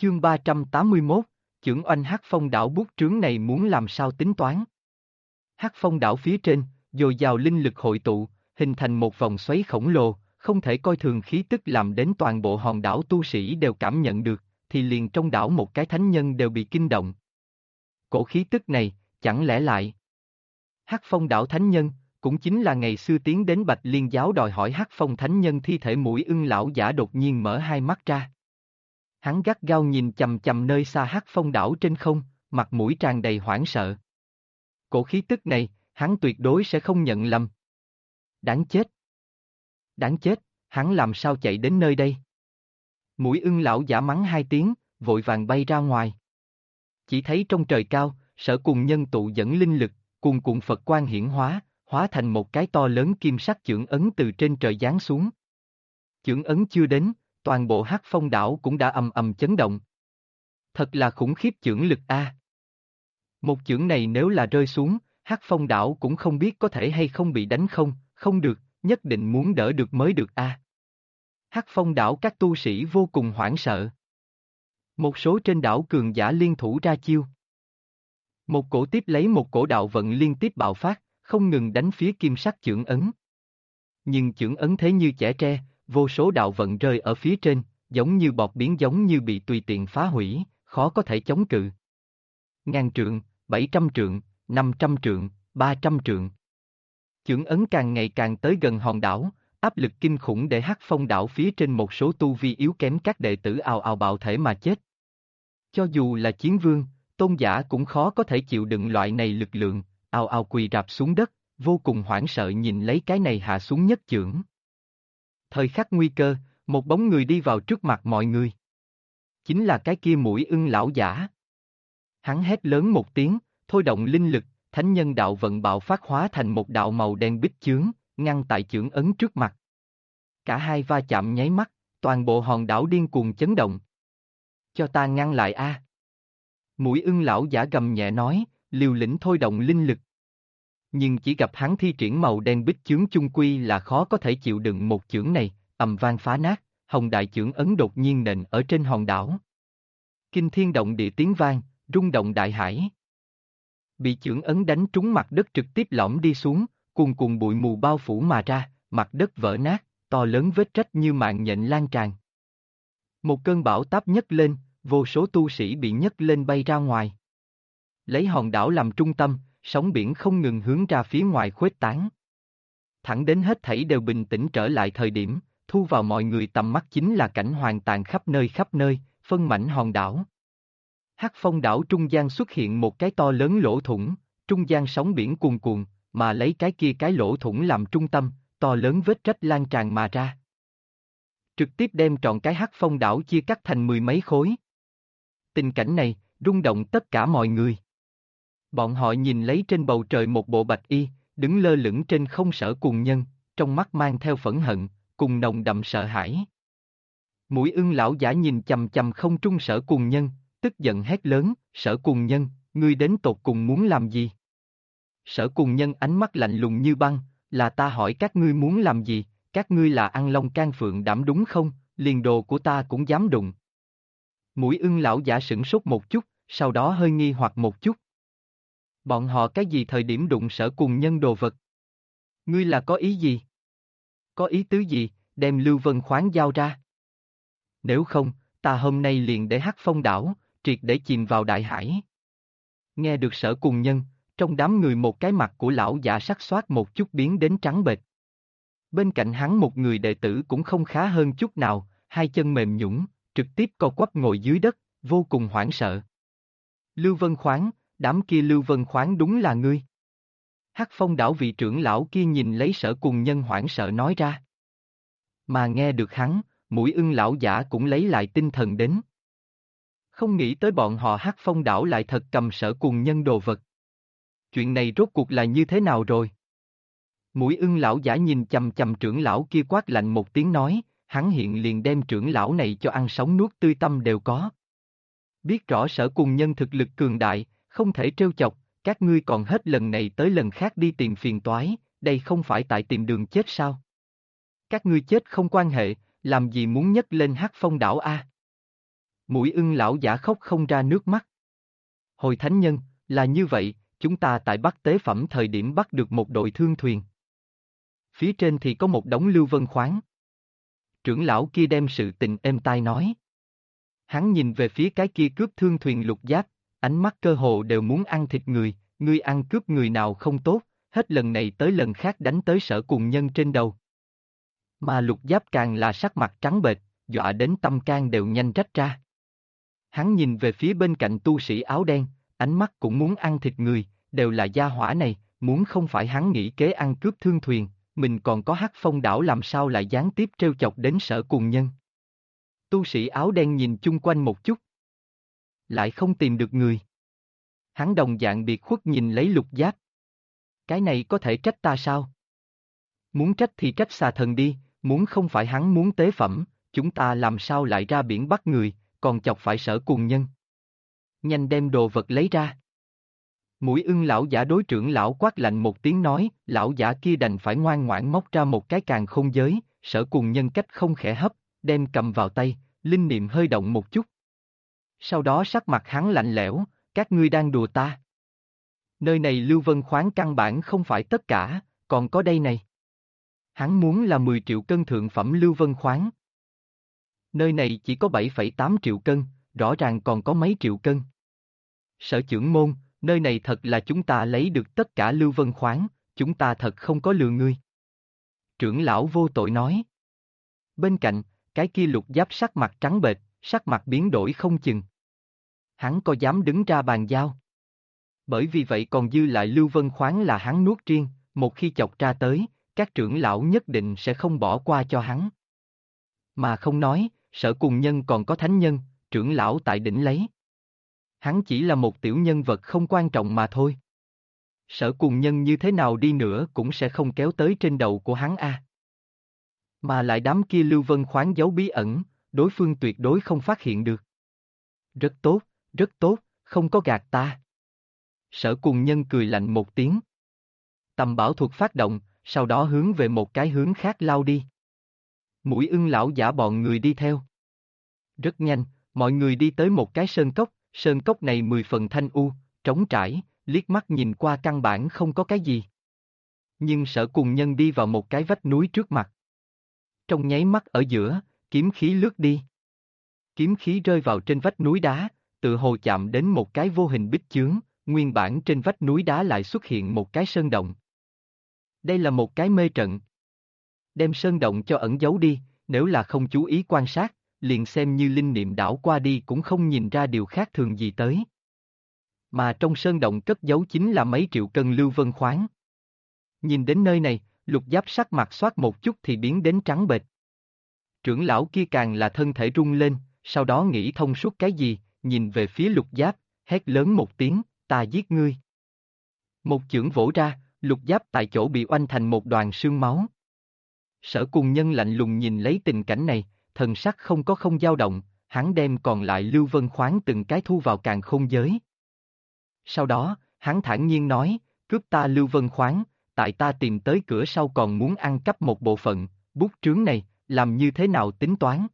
Chương 381, chưởng oanh Hắc Phong đảo bút trướng này muốn làm sao tính toán. Hắc Phong đảo phía trên, dồi dào linh lực hội tụ, hình thành một vòng xoáy khổng lồ, không thể coi thường khí tức làm đến toàn bộ hòn đảo tu sĩ đều cảm nhận được, thì liền trong đảo một cái thánh nhân đều bị kinh động. Cổ khí tức này, chẳng lẽ lại Hắc Phong đảo thánh nhân, cũng chính là ngày xưa tiến đến Bạch Liên giáo đòi hỏi Hắc Phong thánh nhân thi thể Mũi Ưng lão giả đột nhiên mở hai mắt ra. Hắn gắt gao nhìn chằm chằm nơi xa Hắc Phong đảo trên không, mặt mũi tràn đầy hoảng sợ. Cổ khí tức này, hắn tuyệt đối sẽ không nhận lầm. Đáng chết! Đáng chết, hắn làm sao chạy đến nơi đây? Mũi Ưng lão giả mắng hai tiếng, vội vàng bay ra ngoài. Chỉ thấy trong trời cao, Sở Cùng Nhân tụ dẫn linh lực, cuồn cuộn Phật quang hiển hóa, hóa thành một cái to lớn kim sắc chưởng ấn từ trên trời giáng xuống. Chưởng ấn chưa đến, toàn bộ Hắc Phong đảo cũng đã ầm ầm chấn động. Thật là khủng khiếp chưởng lực a. Một chưởng này nếu là rơi xuống, Hắc Phong đảo cũng không biết có thể hay không bị đánh không được, nhất định muốn đỡ được mới được a. Hắc Phong đảo các tu sĩ vô cùng hoảng sợ. Một số trên đảo cường giả liên thủ ra chiêu. Một cổ tiếp lấy một cổ đạo vận liên tiếp bạo phát, không ngừng đánh phía kim sắc chưởng ấn. Nhưng chưởng ấn thế như chẻ tre, vô số đạo vận rơi ở phía trên, giống như bọt biển giống như bị tùy tiện phá hủy, khó có thể chống cự. 1000 trượng, 700 trượng, 500 trượng, 300 trượng. Chưởng ấn càng ngày càng tới gần hòn đảo, áp lực kinh khủng để Hắc Phong đảo phía trên một số tu vi yếu kém các đệ tử ào ào bạo thể mà chết. Cho dù là chiến vương, tôn giả cũng khó có thể chịu đựng loại này lực lượng, ào ào quỳ rạp xuống đất, vô cùng hoảng sợ nhìn lấy cái này hạ xuống nhất chưởng. Thời khắc nguy cơ, một bóng người đi vào trước mặt mọi người. Chính là cái kia Mũi Ưng lão giả. Hắn hét lớn một tiếng, thôi động linh lực, thánh nhân đạo vận bạo phát hóa thành một đạo màu đen bích chướng, ngăn tại chưởng ấn trước mặt. Cả hai va chạm nháy mắt, toàn bộ hòn đảo điên cuồng chấn động. Cho ta ngăn lại a! Mũi Ưng lão giả gầm nhẹ nói, liều lĩnh thôi động linh lực. Nhưng chỉ gặp hắn thi triển màu đen bích chướng chung quy là khó có thể chịu đựng một chưởng này, ầm vang phá nát, hồng đại chưởng ấn đột nhiên nện ở trên hòn đảo. Kinh thiên động địa tiếng vang, rung động đại hải. Bị chưởng ấn đánh trúng mặt đất trực tiếp lõm đi xuống, cuồn cuộn bụi mù bao phủ mà ra, mặt đất vỡ nát, to lớn vết rách như mạng nhện lan tràn. Một cơn bão táp nhấc lên, vô số tu sĩ bị nhấc lên bay ra ngoài. Lấy hòn đảo làm trung tâm, sóng biển không ngừng hướng ra phía ngoài khuếch tán. Thẳng đến hết thảy đều bình tĩnh trở lại thời điểm, thu vào mọi người tầm mắt chính là cảnh hoàng tàn khắp nơi, phân mảnh hòn đảo. Hắc Phong đảo trung gian xuất hiện một cái to lớn lỗ thủng, trung gian sóng biển cuồn cuộn, mà lấy cái kia cái lỗ thủng làm trung tâm, to lớn vết rách lan tràn mà ra. Trực tiếp đem trọn cái Hắc Phong đảo chia cắt thành mười mấy khối. Tình cảnh này, rung động tất cả mọi người. Bọn họ nhìn lấy trên bầu trời một bộ bạch y, đứng lơ lửng trên không Sở Cùng Nhân, trong mắt mang theo phẫn hận, cùng nồng đậm sợ hãi. Mũi Ưng lão giả nhìn chằm chằm không trung Sở Cùng Nhân, tức giận hét lớn, Sở Cùng Nhân, ngươi đến tột cùng muốn làm gì? Sở Cùng Nhân ánh mắt lạnh lùng như băng, là ta hỏi các ngươi muốn làm gì, các ngươi là ăn long can phượng đảm đúng không, liền đồ của ta cũng dám đụng. Mũi Ưng lão giả sửng sốt một chút, sau đó hơi nghi hoặc một chút. Bọn họ cái gì thời điểm đụng Sở Cùng Nhân đồ vật? Ngươi là có ý gì? Có ý tứ gì, đem Lưu Vân khoáng giao ra? Nếu không, ta hôm nay liền để Hắc Phong đảo, triệt để chìm vào đại hải. Nghe được Sở Cùng Nhân, trong đám người một cái mặt của lão giả sắc xoát một chút biến đến trắng bệch. Bên cạnh hắn một người đệ tử cũng không khá hơn chút nào, hai chân mềm nhũn, trực tiếp co quắp ngồi dưới đất, vô cùng hoảng sợ. Lưu Vân khoáng, đám kia Lưu Vân khoáng đúng là ngươi. Hắc Phong đảo vị trưởng lão kia nhìn lấy Sở Cùng Nhân hoảng sợ nói ra. Mà nghe được hắn, Mũi Ưng lão giả cũng lấy lại tinh thần đến. Không nghĩ tới bọn họ Hắc Phong đảo lại thật cầm Sở Cùng Nhân đồ vật. Chuyện này rốt cuộc là như thế nào rồi? Mũi Ưng lão giả nhìn chằm chằm trưởng lão kia quát lạnh một tiếng nói, hắn hiện liền đem trưởng lão này cho ăn sống nuốt tươi tâm đều có. Biết rõ Sở Cùng Nhân thực lực cường đại, không thể trêu chọc, các ngươi còn hết lần này tới lần khác đi tìm phiền toái, đây không phải tại tìm đường chết sao? Các ngươi chết không quan hệ, làm gì muốn nhấc lên Hắc Phong đảo a? Mũi ưng lão giả khóc không ra nước mắt. Hồi thánh nhân, là như vậy, chúng ta tại Bắc tế phẩm thời điểm bắt được một đội thương thuyền. Phía trên thì có một đống lưu vân khoáng. Trưởng lão kia đem sự tình êm tai nói. Hắn nhìn về phía cái kia cướp thương thuyền Lục Giáp, ánh mắt cơ hồ đều muốn ăn thịt người, ngươi ăn cướp người nào không tốt, hết lần này tới lần khác đánh tới Sở Cùng Nhân trên đầu. Mà Lục Giáp càng là sắc mặt trắng bệch, dọa đến tâm can đều nhanh rách ra. Hắn nhìn về phía bên cạnh tu sĩ áo đen, ánh mắt cũng muốn ăn thịt người, đều là gia hỏa này, muốn không phải hắn nghĩ kế ăn cướp thương thuyền, mình còn có Hắc Phong đảo làm sao lại gián tiếp trêu chọc đến Sở Cùng Nhân. Tu sĩ áo đen nhìn chung quanh một chút. Lại không tìm được người. Hắn đồng dạng biệt khuất nhìn lấy Lục Giáp. Cái này có thể trách ta sao? Muốn trách thì trách xà thần đi, muốn không phải hắn muốn tế phẩm, chúng ta làm sao lại ra biển bắt người, còn chọc phải Sở Cùng Nhân. Nhanh đem đồ vật lấy ra. Mũi ưng lão giả đối trưởng lão quát lạnh một tiếng nói, lão giả kia đành phải ngoan ngoãn móc ra một cái càn khôn giới, Sở Cùng Nhân cách không khẽ hấp, đem cầm vào tay, linh niệm hơi động một chút. Sau đó sắc mặt hắn lạnh lẽo, các ngươi đang đùa ta. Nơi này lưu vân khoáng căn bản không phải tất cả, còn có đây này. Hắn muốn là 10 triệu cân thượng phẩm lưu vân khoáng. Nơi này chỉ có 7,8 triệu cân, rõ ràng còn có mấy triệu cân. Sở trưởng môn, nơi này thật là chúng ta lấy được tất cả lưu vân khoáng, chúng ta thật không có lừa ngươi. Trưởng lão vô tội nói. Bên cạnh, cái kia Lục Giáp sắc mặt trắng bệch, sắc mặt biến đổi không chừng. Hắn có dám đứng ra bàn giao? Bởi vì vậy còn dư lại lưu vân khoáng là hắn nuốt riêng, một khi chọc ra tới, các trưởng lão nhất định sẽ không bỏ qua cho hắn. Mà không nói, Sở Cùng Nhân còn có thánh nhân, trưởng lão tại đỉnh lấy. Hắn chỉ là một tiểu nhân vật không quan trọng mà thôi. Sở Cùng Nhân như thế nào đi nữa cũng sẽ không kéo tới trên đầu của hắn a. Mà lại đám kia lưu vân khoáng giấu bí ẩn, đối phương tuyệt đối không phát hiện được. Rất tốt, không có gạt ta. Sở Cùng Nhân cười lạnh một tiếng. Tầm bảo thuật phát động, sau đó hướng về một cái hướng khác lao đi. Mũi ưng lão giả bọn người đi theo. Rất nhanh, mọi người đi tới một cái sơn cốc này 10 phần thanh u, trống trải, liếc mắt nhìn qua căn bản không có cái gì. Nhưng Sở Cùng Nhân đi vào một cái vách núi trước mặt. Trong nháy mắt ở giữa, kiếm khí lướt đi. Kiếm khí rơi vào trên vách núi đá, tự hồ chạm đến một cái vô hình bích chướng, nguyên bản trên vách núi đá lại xuất hiện một cái sơn động. Đây là một cái mê trận. Đem sơn động cho ẩn giấu đi, nếu là không chú ý quan sát, liền xem như linh niệm đảo qua đi cũng không nhìn ra điều khác thường gì tới. Mà trong sơn động cất giấu chính là mấy triệu cân lưu vân khoáng. Nhìn đến nơi này, Lục Giáp sắc mặt xoát một chút thì biến đến trắng bệch. Trưởng lão kia càng là thân thể rung lên, sau đó nghĩ thông suốt cái gì, nhìn về phía Lục Giáp, hét lớn một tiếng, ta giết ngươi. Một chưởng vỗ ra, Lục Giáp tại chỗ bị oanh thành một đoàn sương máu. Sở Cùng Nhân lạnh lùng nhìn lấy tình cảnh này, thần sắc không dao động, hắn đem còn lại lưu vân khoáng từng cái thu vào càn khôn giới. Sau đó, hắn thản nhiên nói, cướp ta lưu vân khoáng, tại ta tìm tới cửa sau còn muốn ăn cắp một bộ phận, bút trướng này, làm như thế nào tính toán?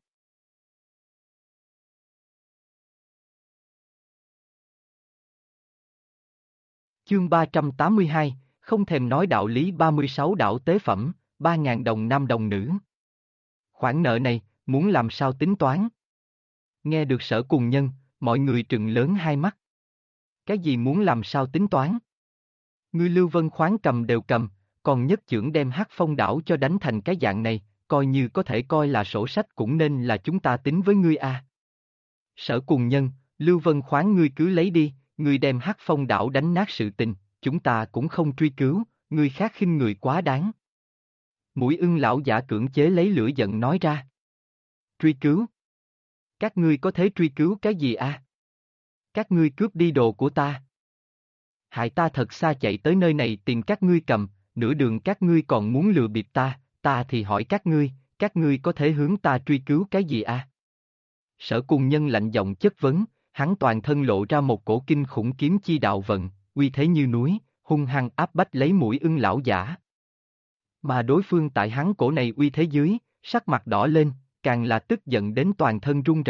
Chương 382, không thèm nói đạo lý 36 đạo tế phẩm, 3.000 đồng nam đồng nữ. Khoản nợ này, muốn làm sao tính toán? Nghe được Sở Cùng Nhân, mọi người trừng lớn hai mắt. Cái gì muốn làm sao tính toán? Ngươi lưu vân khoáng cầm đều cầm, còn nhất chưởng đem Hắc Phong đảo cho đánh thành cái dạng này, coi như có thể coi là sổ sách cũng nên là chúng ta tính với ngươi a. Sở Cùng Nhân, lưu vân khoáng ngươi cứ lấy đi, ngươi đem Hắc Phong đảo đánh nát sự tình, chúng ta cũng không truy cứu, ngươi khác khinh người quá đáng. Mũi ưng lão giả cưỡng chế lấy lửa giận nói ra. Truy cứu? Các ngươi có thể truy cứu cái gì a? Các ngươi cướp đi đồ của ta. Hại ta thật xa chạy tới nơi này tìm các ngươi cầm, nửa đường các ngươi còn muốn lừa bịp ta thì hỏi các ngươi có thể hướng ta truy cứu cái gì a? Sở Cùng Nhân lạnh giọng chất vấn, hắn toàn thân lộ ra một cổ kinh khủng kiếm chi đạo vận, uy thế như núi, hung hăng áp bách lấy mũi ưng lão giả. Mà đối phương tại hắn cổ này uy thế dưới, sắc mặt đỏ lên, càng là tức giận đến toàn thân run rẩy,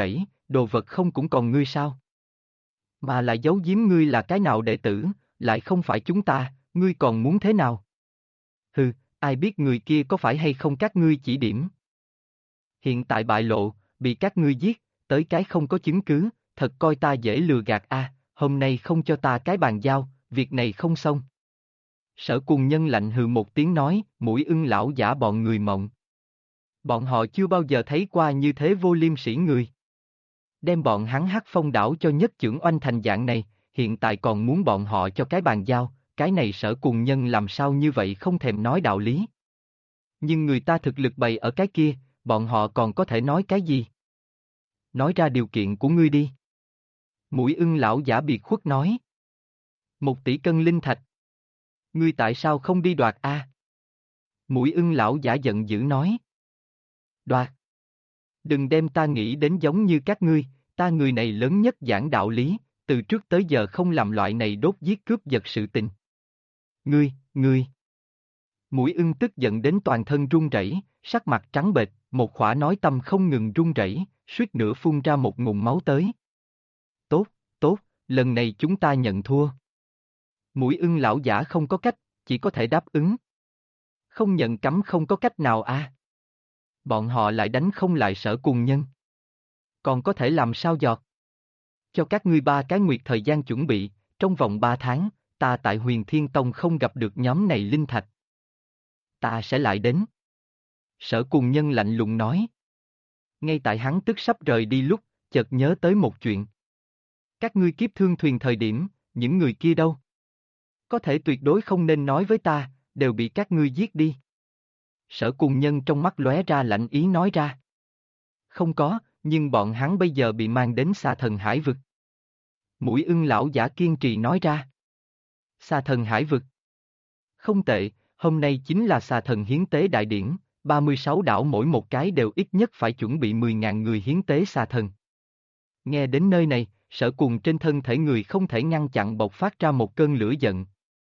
đồ vật không cũng còn ngươi sao? Mà lại giấu giếm ngươi là cái nào đệ tử, lại không phải chúng ta, ngươi còn muốn thế nào? Hừ, ai biết người kia có phải hay không các ngươi chỉ điểm. Hiện tại bại lộ, bị các ngươi giết, tới cái không có chứng cứ, thật coi ta dễ lừa gạt a. Hôm nay không cho ta cái bàn giao, việc này không xong. Sở Cuồng Nhân lạnh hừ một tiếng nói, mũi ưng lão giả bọn người mộng. Bọn họ chưa bao giờ thấy qua như thế vô liêm sỉ người. Đem bọn hắn Hắc Phong đảo cho nhất chưởng oanh thành dạng này, hiện tại còn muốn bọn họ cho cái bàn giao, cái này Sở Cuồng Nhân làm sao như vậy không thèm nói đạo lý. Nhưng người ta thực lực bày ở cái kia, bọn họ còn có thể nói cái gì? Nói ra điều kiện của ngươi đi. Mũi ưng lão giả biệt khuất nói. 1 tỷ cân linh thạch. Ngươi tại sao không đi đoạt a? Mũi ưng lão giả giận dữ nói. Đoạt. Đừng đem ta nghĩ đến giống như các ngươi, ta người này lớn nhất giảng đạo lý, từ trước tới giờ không làm loại này đốt giết cướp giật sự tình. Ngươi. Mũi ưng tức giận đến toàn thân run rẩy, sắc mặt trắng bệch, một khỏa nói tâm không ngừng run rẩy, suýt nữa phun ra một ngụm máu tới. Tốt, lần này chúng ta nhận thua. Mũi ưng lão giả không có cách, chỉ có thể đáp ứng. Không nhận cấm không có cách nào a. Bọn họ lại đánh không lại Sở Cuồng Nhân. Còn có thể làm sao giọt? Cho các ngươi 3 cái nguyệt thời gian chuẩn bị, trong vòng 3 tháng, ta tại Huyền Thiên Tông không gặp được nhóm này linh thạch. Ta sẽ lại đến. Sở Cuồng Nhân lạnh lùng nói. Ngay tại hắn tức sắp rời đi lúc, chợt nhớ tới một chuyện. Các ngươi kiếp thương thuyền thời điểm, những người kia đâu? Có thể tuyệt đối không nên nói với ta, đều bị các ngươi giết đi. Sở Cuồng Nhân trong mắt lóe ra lạnh ý nói ra. Không có, nhưng bọn hắn bây giờ bị mang đến Xà Thần Hải Vực. Mũi ưng lão giả kiên trì nói ra. Xà Thần Hải Vực. Không tệ, hôm nay chính là Xà Thần Hiến Tế Đại Điển, 36 đảo mỗi một cái đều ít nhất phải chuẩn bị 10.000 người hiến tế Xà Thần. Nghe đến nơi này, Sở Cuồng trên thân thể người không thể ngăn chặn bộc phát ra một cơn lửa giận.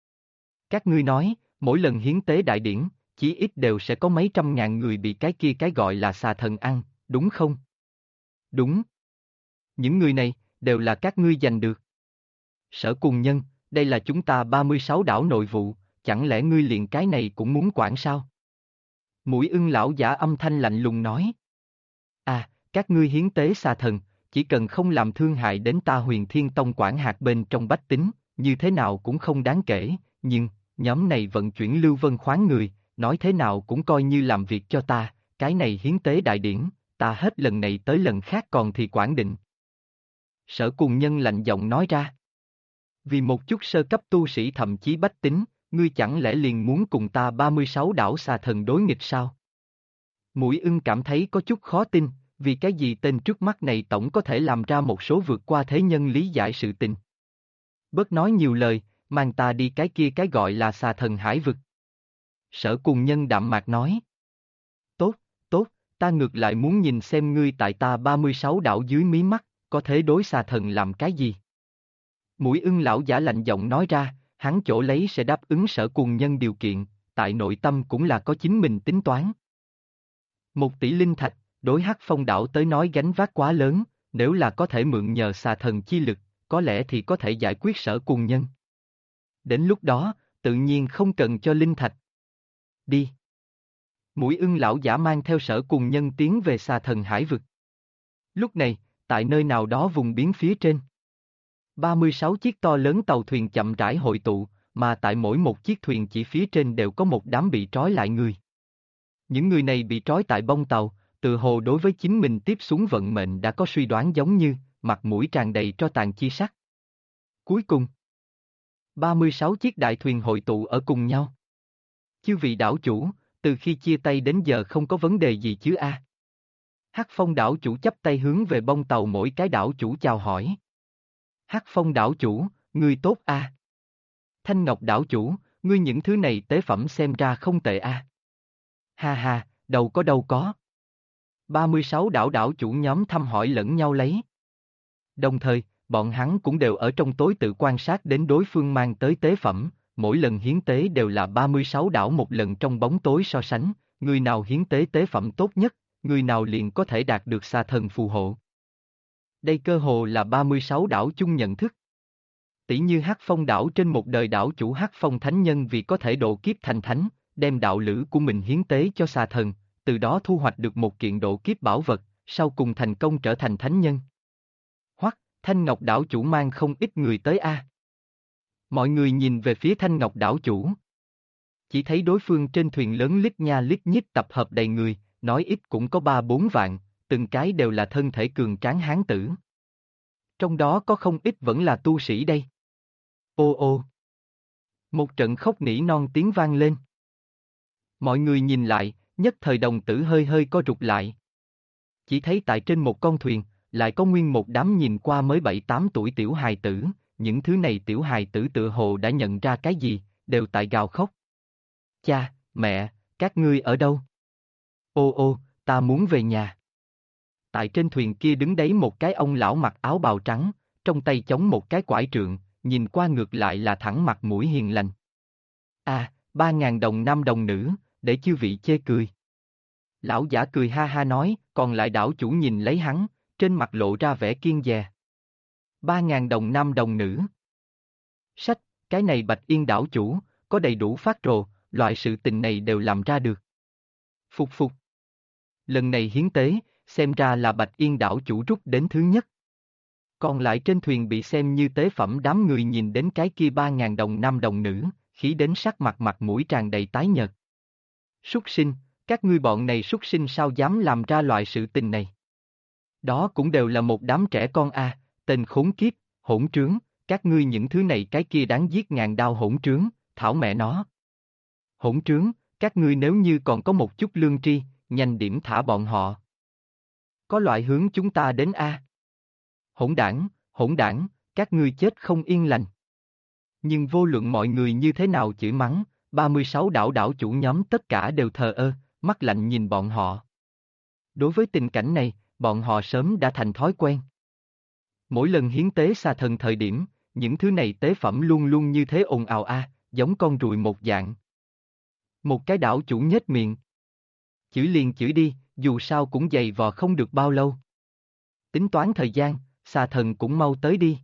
Các ngươi nói, mỗi lần hiến tế đại điển, chí ít đều sẽ có mấy trăm ngàn người bị cái kia cái gọi là Xà Thần ăn, đúng không? Đúng. Những người này, đều là các ngươi giành được. Sở Cuồng Nhân, đây là chúng ta 36 đảo nội vụ, chẳng lẽ ngươi liền cái này cũng muốn quản sao? Mũi ưng lão giả âm thanh lạnh lùng nói. À, các ngươi hiến tế Xà Thần, chỉ cần không làm thương hại đến ta Huyền Thiên Tông quản hạt bên trong bách tính, như thế nào cũng không đáng kể, nhưng, nhóm này vận chuyển lưu vân khoáng người, nói thế nào cũng coi như làm việc cho ta, cái này hiến tế đại điển, ta hết lần này tới lần khác còn thì quản định. Sở Cuồng Nhân lạnh giọng nói ra. Vì một chút sơ cấp tu sĩ thậm chí bách tính, ngươi chẳng lẽ liền muốn cùng ta 36 đảo Xà Thần đối nghịch sao? Mũi ưng cảm thấy có chút khó tin, vì cái gì tên trước mắt này tổng có thể làm ra một số vượt qua thế nhân lý giải sự tình. Bớt nói nhiều lời, mang ta đi cái kia cái gọi là Xà Thần Hải Vực. Sở Cuồng Nhân đạm mạc nói. Tốt, ta ngược lại muốn nhìn xem ngươi tại ta 36 đảo dưới mí mắt, có thể đối Xà Thần làm cái gì. Mũi ưng lão giả lạnh giọng nói ra, hắn chỗ lấy sẽ đáp ứng Sở Cuồng Nhân điều kiện, tại nội tâm cũng là có chính mình tính toán. 1 tỷ linh thạch, đối Hắc Phong đảo tới nói gánh vác quá lớn, nếu là có thể mượn nhờ Xà Thần chi lực, có lẽ thì có thể giải quyết Sở Cuồng Nhân. Đến lúc đó, tự nhiên không cần cho linh thạch. Đi. Mũi ưng lão giả mang theo Sở Cuồng Nhân tiến về Xà Thần Hải Vực. Lúc này, tại nơi nào đó vùng biển phía trên, 36 chiếc to lớn tàu thuyền chậm rãi hội tụ, mà tại mỗi một chiếc thuyền chỉ phía trên đều có một đám bị trói lại người. Những người này bị trói tại bông tàu, tự hồ đối với chính mình tiếp xuống vận mệnh đã có suy đoán giống như, mặt mũi tràn đầy tro tàn chi sắc. Cuối cùng, 36 chiếc đại thuyền hội tụ ở cùng nhau. Chư vị đảo chủ, từ khi chia tay đến giờ không có vấn đề gì chứ a? Hắc Phong đảo chủ chắp tay hướng về bông tàu mỗi cái đảo chủ chào hỏi. Hắc Phong đảo chủ, ngươi tốt a. Thanh Ngọc đảo chủ, ngươi những thứ này tế phẩm xem ra không tệ a. Ha ha, đâu có. 36 đảo chủ nhóm thăm hỏi lẫn nhau lấy. Đồng thời, bọn hắn cũng đều ở trong tối tự quan sát đến đối phương mang tới tế phẩm, mỗi lần hiến tế đều là 36 đảo một lần trong bóng tối so sánh, người nào hiến tế tế phẩm tốt nhất, người nào liền có thể đạt được Xà Thần phù hộ. Đây cơ hồ là 36 đảo chung nhận thức. Tỷ như Hắc Phong đảo trên một đời đảo chủ Hắc Phong Thánh Nhân vì có thể độ kiếp thành thánh, đem đạo lữ của mình hiến tế cho xà thần, từ đó thu hoạch được một kiện độ kiếp bảo vật, sau cùng thành công trở thành thánh nhân. Hoắc, Thanh Ngọc đảo chủ mang không ít người tới a. Mọi người nhìn về phía Thanh Ngọc đảo chủ. Chỉ thấy đối phương trên thuyền lớn lít nha lít nhít tập hợp đầy người, nói ít cũng có 3-4 vạn, từng cái đều là thân thể cường tráng hán tử. Trong đó có không ít vẫn là tu sĩ đây. Ô ô. Một trận khóc nỉ non tiếng vang lên. Mọi người nhìn lại, nhất thời đồng tử hơi hơi co rụt lại. Chỉ thấy tại trên một con thuyền, lại có nguyên một đám nhìn qua mới 7-8 tuổi tiểu hài tử, những thứ này tiểu hài tử tựa hồ đã nhận ra cái gì, đều tại gào khóc. Cha, mẹ, các ngươi ở đâu? Ô ô, ta muốn về nhà. Tại trên thuyền kia đứng đấy một cái ông lão mặc áo bào trắng, trong tay chống một cái quải trượng, nhìn qua ngược lại là thẳng mặt mũi hiền lành. 3.000 đồng nam đồng nữ, để chư vị chê cười. Lão giả cười ha ha nói, còn lại đảo chủ nhìn lấy hắn, trên mặt lộ ra vẻ kiêng dè. 3.000 đồng nam đồng nữ. Sách, cái này Bạch Yên đảo chủ, có đầy đủ phát rồ, loại sự tình này đều làm ra được. Phục phục. Lần này hiến tế, xem ra là Bạch Yên đảo chủ rút đến thứ nhất. Còn lại trên thuyền bị xem như tế phẩm đám người nhìn đến cái kia 3.000 đồng nam đồng nữ, khí đến sắc mặt mũi tràn đầy tái nhợt. Súc sinh, các ngươi bọn này súc sinh sao dám làm ra loại sự tình này? Đó cũng đều là một đám trẻ con a, tên khốn kiếp, hỗn trướng, các ngươi những thứ này cái kia đáng giết ngàn đao hỗn trướng, thảo mẹ nó. Hỗn trướng, các ngươi nếu như còn có một chút lương tri, nhanh điểm thả bọn họ. Có loại hướng chúng ta đến a. Hỗn đảng, các ngươi chết không yên lành. Nhưng vô luận mọi người như thế nào chửi mắng, 36 đảo chủ nhóm tất cả đều thờ ơ, mắt lạnh nhìn bọn họ. Đối với tình cảnh này, bọn họ sớm đã thành thói quen. Mỗi lần hiến tế xà thần thời điểm, những thứ này tế phẩm luôn luôn như thế ồn ào giống con ruồi một dạng. Một cái đảo chủ nhếch miệng. Chửi liền chửi đi, dù sao cũng dày vò không được bao lâu. Tính toán thời gian, xà thần cũng mau tới đi.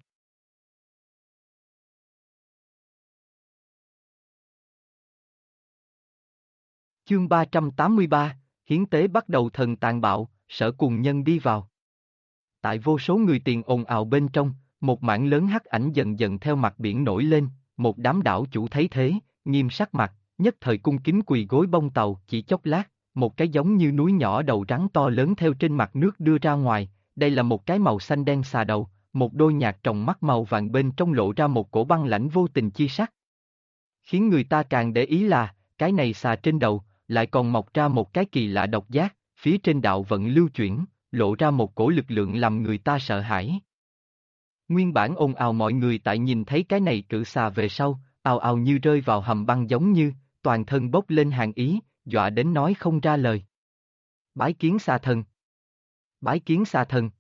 Chương 383, hiến tế bắt đầu thần tàn bạo, Sở cùng nhân đi vào. Tại vô số người tiền ồn ào bên trong, một mảng lớn hắc ảnh dần dần theo mặt biển nổi lên, một đám đảo chủ thấy thế, nghiêm sắc mặt, nhất thời cung kính quỳ gối bông tàu, chỉ chốc lát, một cái giống như núi nhỏ đầu rắn to lớn theo trên mặt nước đưa ra ngoài, đây là một cái màu xanh đen xà đầu, một đôi nhạt tròng mắt màu vàng bên trong lộ ra một cổ băng lãnh vô tình chi sắc. Khiến người ta càng để ý là, cái này xà trên đầu, lại còn mọc ra một cái kỳ lạ độc giác, phía trên đạo vận lưu chuyển, lộ ra một cổ lực lượng làm người ta sợ hãi. Nguyên bản ồn ào mọi người tại nhìn thấy cái này cự xà về sau, ào ào như rơi vào hầm băng giống như, toàn thân bốc lên hàn ý, dọa đến nói không ra lời. Bái kiến xà thần. Bái kiến xà thần.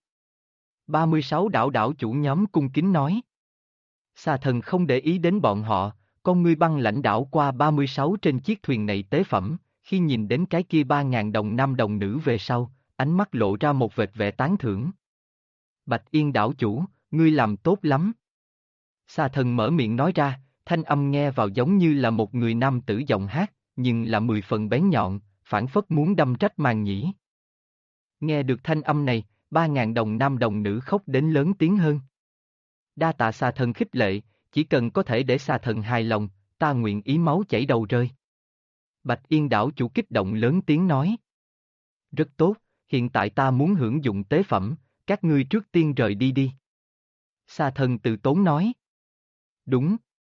36 đảo chủ nhóm cung kính nói. Xà thần không để ý đến bọn họ, con ngươi băng lãnh đảo qua 36 trên chiếc thuyền này tế phẩm, khi nhìn đến cái kia 3.000 đồng nam đồng nữ về sau, ánh mắt lộ ra một vệt vẻ tán thưởng. Bạch Yên đảo chủ, ngươi làm tốt lắm. Xà thần mở miệng nói ra, thanh âm nghe vào giống như là một người nam tử giọng hát, nhưng là 10 phần bén nhọn, phảng phất muốn đâm trách màng nhĩ. Nghe được thanh âm này, 3.000 đồng nam đồng nữ khóc đến lớn tiếng hơn. Đa tạ xà thần khích lệ, chỉ cần có thể để xà thần hài lòng, ta nguyện ý máu chảy đầu rơi. Bạch Yên đảo chủ kích động lớn tiếng nói. Rất tốt, hiện tại ta muốn hưởng dụng tế phẩm, các ngươi trước tiên rời đi đi. Xà thần từ tốn nói. Đúng.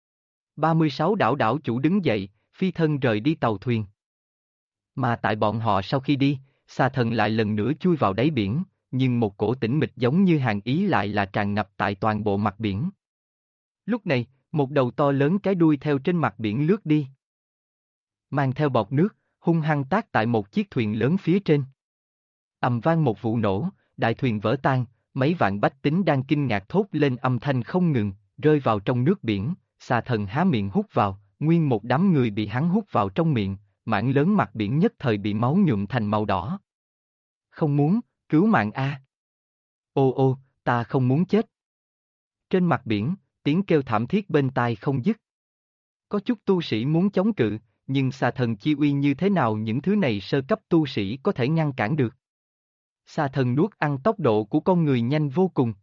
36 đảo chủ đứng dậy, phi thân rời đi tàu thuyền. Mà tại bọn họ sau khi đi, xà thần lại lần nữa chui vào đáy biển, nhưng một cổ tĩnh mịch giống như hàn ý lại là tràn ngập tại toàn bộ mặt biển. Lúc này, một đầu to lớn cái đuôi theo trên mặt biển lướt đi. Mang theo bọt nước, hung hăng tát tại một chiếc thuyền lớn phía trên. Ầm vang một vụ nổ, đại thuyền vỡ tan, mấy vạn bách tính đang kinh ngạc thốt lên âm thanh không ngừng, rơi vào trong nước biển, xà thần há miệng hút vào, nguyên một đám người bị hắn hút vào trong miệng, mảng lớn mặt biển nhất thời bị máu nhuộm thành màu đỏ. Không muốn, cứu mạng a. Ô ô, ta không muốn chết. Trên mặt biển, tiếng kêu thảm thiết bên tai không dứt. Có chút tu sĩ muốn chống cự, nhưng xà thần chi uy như thế nào những thứ này sơ cấp tu sĩ có thể ngăn cản được. Xà thần nuốt ăn tốc độ của con người nhanh vô cùng.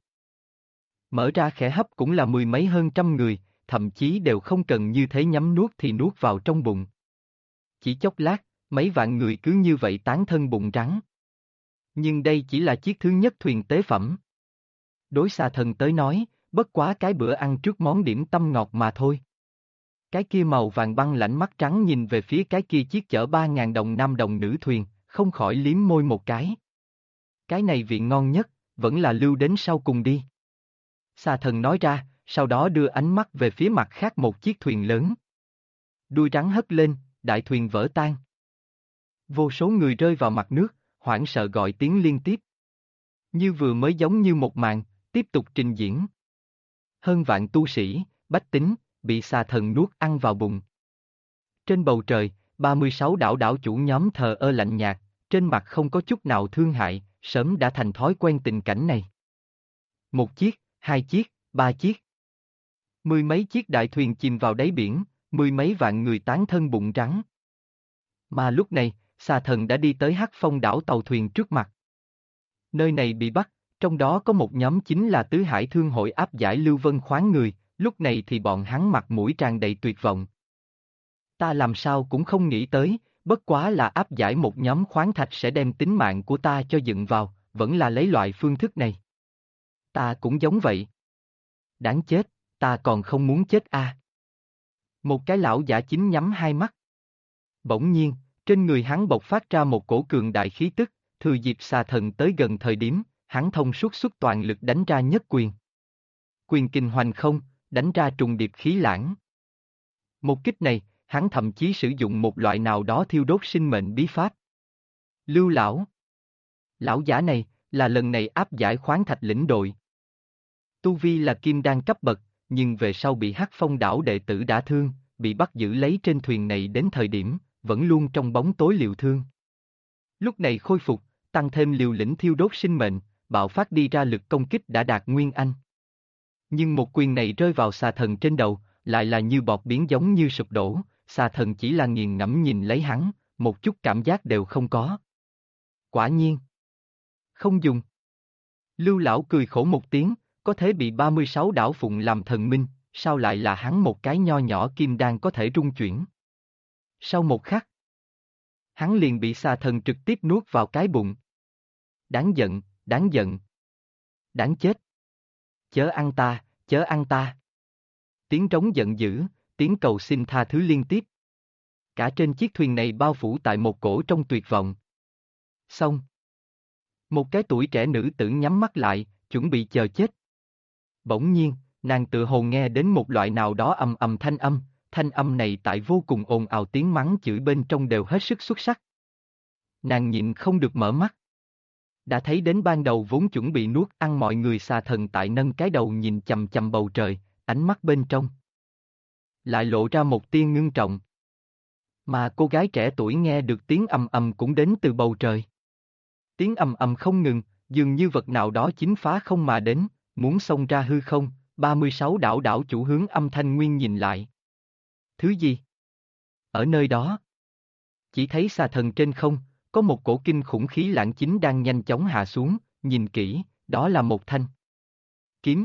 Mở ra khẽ hấp cũng là mười mấy hơn trăm người, thậm chí đều không cần như thế nhắm nuốt thì nuốt vào trong bụng. Chỉ chốc lát, mấy vạn người cứ như vậy tán thân bụng rắn. Nhưng đây chỉ là chiếc thứ nhất thuyền tế phẩm. Đối xà thần tới nói, bất quá cái bữa ăn trước món điểm tâm ngọt mà thôi. Cái kia màu vàng băng lãnh mắt trắng nhìn về phía cái kia chiếc chở 3.000 đồng nam đồng nữ thuyền, không khỏi liếm môi một cái. Cái này vị ngon nhất, vẫn là lưu đến sau cùng đi. Xà thần nói ra, sau đó đưa ánh mắt về phía mặt khác một chiếc thuyền lớn. Đuôi rắn hất lên, đại thuyền vỡ tan. Vô số người rơi vào mặt nước, hoảng sợ gọi tiếng liên tiếp. Như vừa mới giống như một màn, tiếp tục trình diễn. Hơn vạn tu sĩ, bách tính, bị xà thần nuốt ăn vào bụng. Trên bầu trời, 36 đảo đảo chủ nhóm thờ ơ lạnh nhạt, trên mặt không có chút nào thương hại, sớm đã thành thói quen tình cảnh này. Một chiếc, hai chiếc, ba chiếc. Mười mấy chiếc đại thuyền chìm vào đáy biển, mười mấy vạn người tán thân bụng rắn. Mà lúc này, xà thần đã đi tới Hắc Phong đảo tàu thuyền trước mặt. Nơi này bị bắt, trong đó có một nhóm chính là Tứ Hải Thương hội áp giải Lưu Vân khoáng người, lúc này thì bọn hắn mặt mũi tràn đầy tuyệt vọng. Ta làm sao cũng không nghĩ tới, bất quá là áp giải một nhóm khoáng thạch sẽ đem tính mạng của ta cho dựng vào, vẫn là lấy loại phương thức này. Ta cũng giống vậy. Đáng chết, ta còn không muốn chết a. Một cái lão giả chính nhắm hai mắt. Bỗng nhiên, trên người hắn bộc phát ra một cổ cường đại khí tức, thừa dịp xà thần tới gần thời điểm, hắn thông suốt xuất toàn lực đánh ra nhất quyền. Quyền kình hoành không, đánh ra trùng điệp khí lãng. Một kích này, hắn thậm chí sử dụng một loại nào đó thiêu đốt sinh mệnh bí pháp. Lưu lão. Lão giả này, là lần này áp giải khoáng thạch lĩnh đội. Tu vi là kim đan cấp bậc, nhưng về sau bị Hắc Phong đảo đệ tử đả thương, bị bắt giữ lấy trên thuyền này đến thời điểm, vẫn luôn trong bóng tối liều thương. Lúc này khôi phục, tăng thêm liều lĩnh thiêu đốt sinh mệnh, bạo phát đi ra lực công kích đã đạt nguyên anh. Nhưng một quyền này rơi vào xà thần trên đầu, lại là như bọt biển giống như sụp đổ, xà thần chỉ là nghiền ngẫm nhìn lấy hắn, một chút cảm giác đều không có. Quả nhiên. Không dùng. Lưu lão cười khổ một tiếng, có thể bị 36 đảo phụng làm thần minh, sao lại là hắn một cái nho nhỏ kim đan có thể rung chuyển. Sau một khắc, hắn liền bị xà thần trực tiếp nuốt vào cái bụng. Đáng giận, đáng giận. Đáng chết. Chớ ăn ta, chớ ăn ta. Tiếng trống giận dữ, tiếng cầu xin tha thứ liên tiếp. Cả trên chiếc thuyền này bao phủ tại một cổ trong tuyệt vọng. Xong. Một cái tuổi trẻ nữ tử nhắm mắt lại, chuẩn bị chờ chết. Bỗng nhiên, nàng tự hồ nghe đến một loại nào đó ầm ầm thanh âm này tại vô cùng ồn ào tiếng mắng chửi bên trong đều hết sức xuất sắc. Nàng nhịn không được mở mắt. Đã thấy đến ban đầu vốn chuẩn bị nuốt ăn mọi người xà thần tại nâng cái đầu nhìn chằm chằm bầu trời, ánh mắt bên trong lại lộ ra một tia ngưng trọng. Mà cô gái trẻ tuổi nghe được tiếng ầm ầm cũng đến từ bầu trời. Tiếng ầm ầm không ngừng, dường như vật nào đó chính phá không mà đến, muốn xông ra hư không, 36 đảo đảo chủ hướng âm thanh nguyên nhìn lại. Thứ gì? Ở nơi đó, chỉ thấy xà thần trên không, có một cổ kinh khủng khí lãng chính đang nhanh chóng hạ xuống, nhìn kỹ, đó là một thanh kiếm.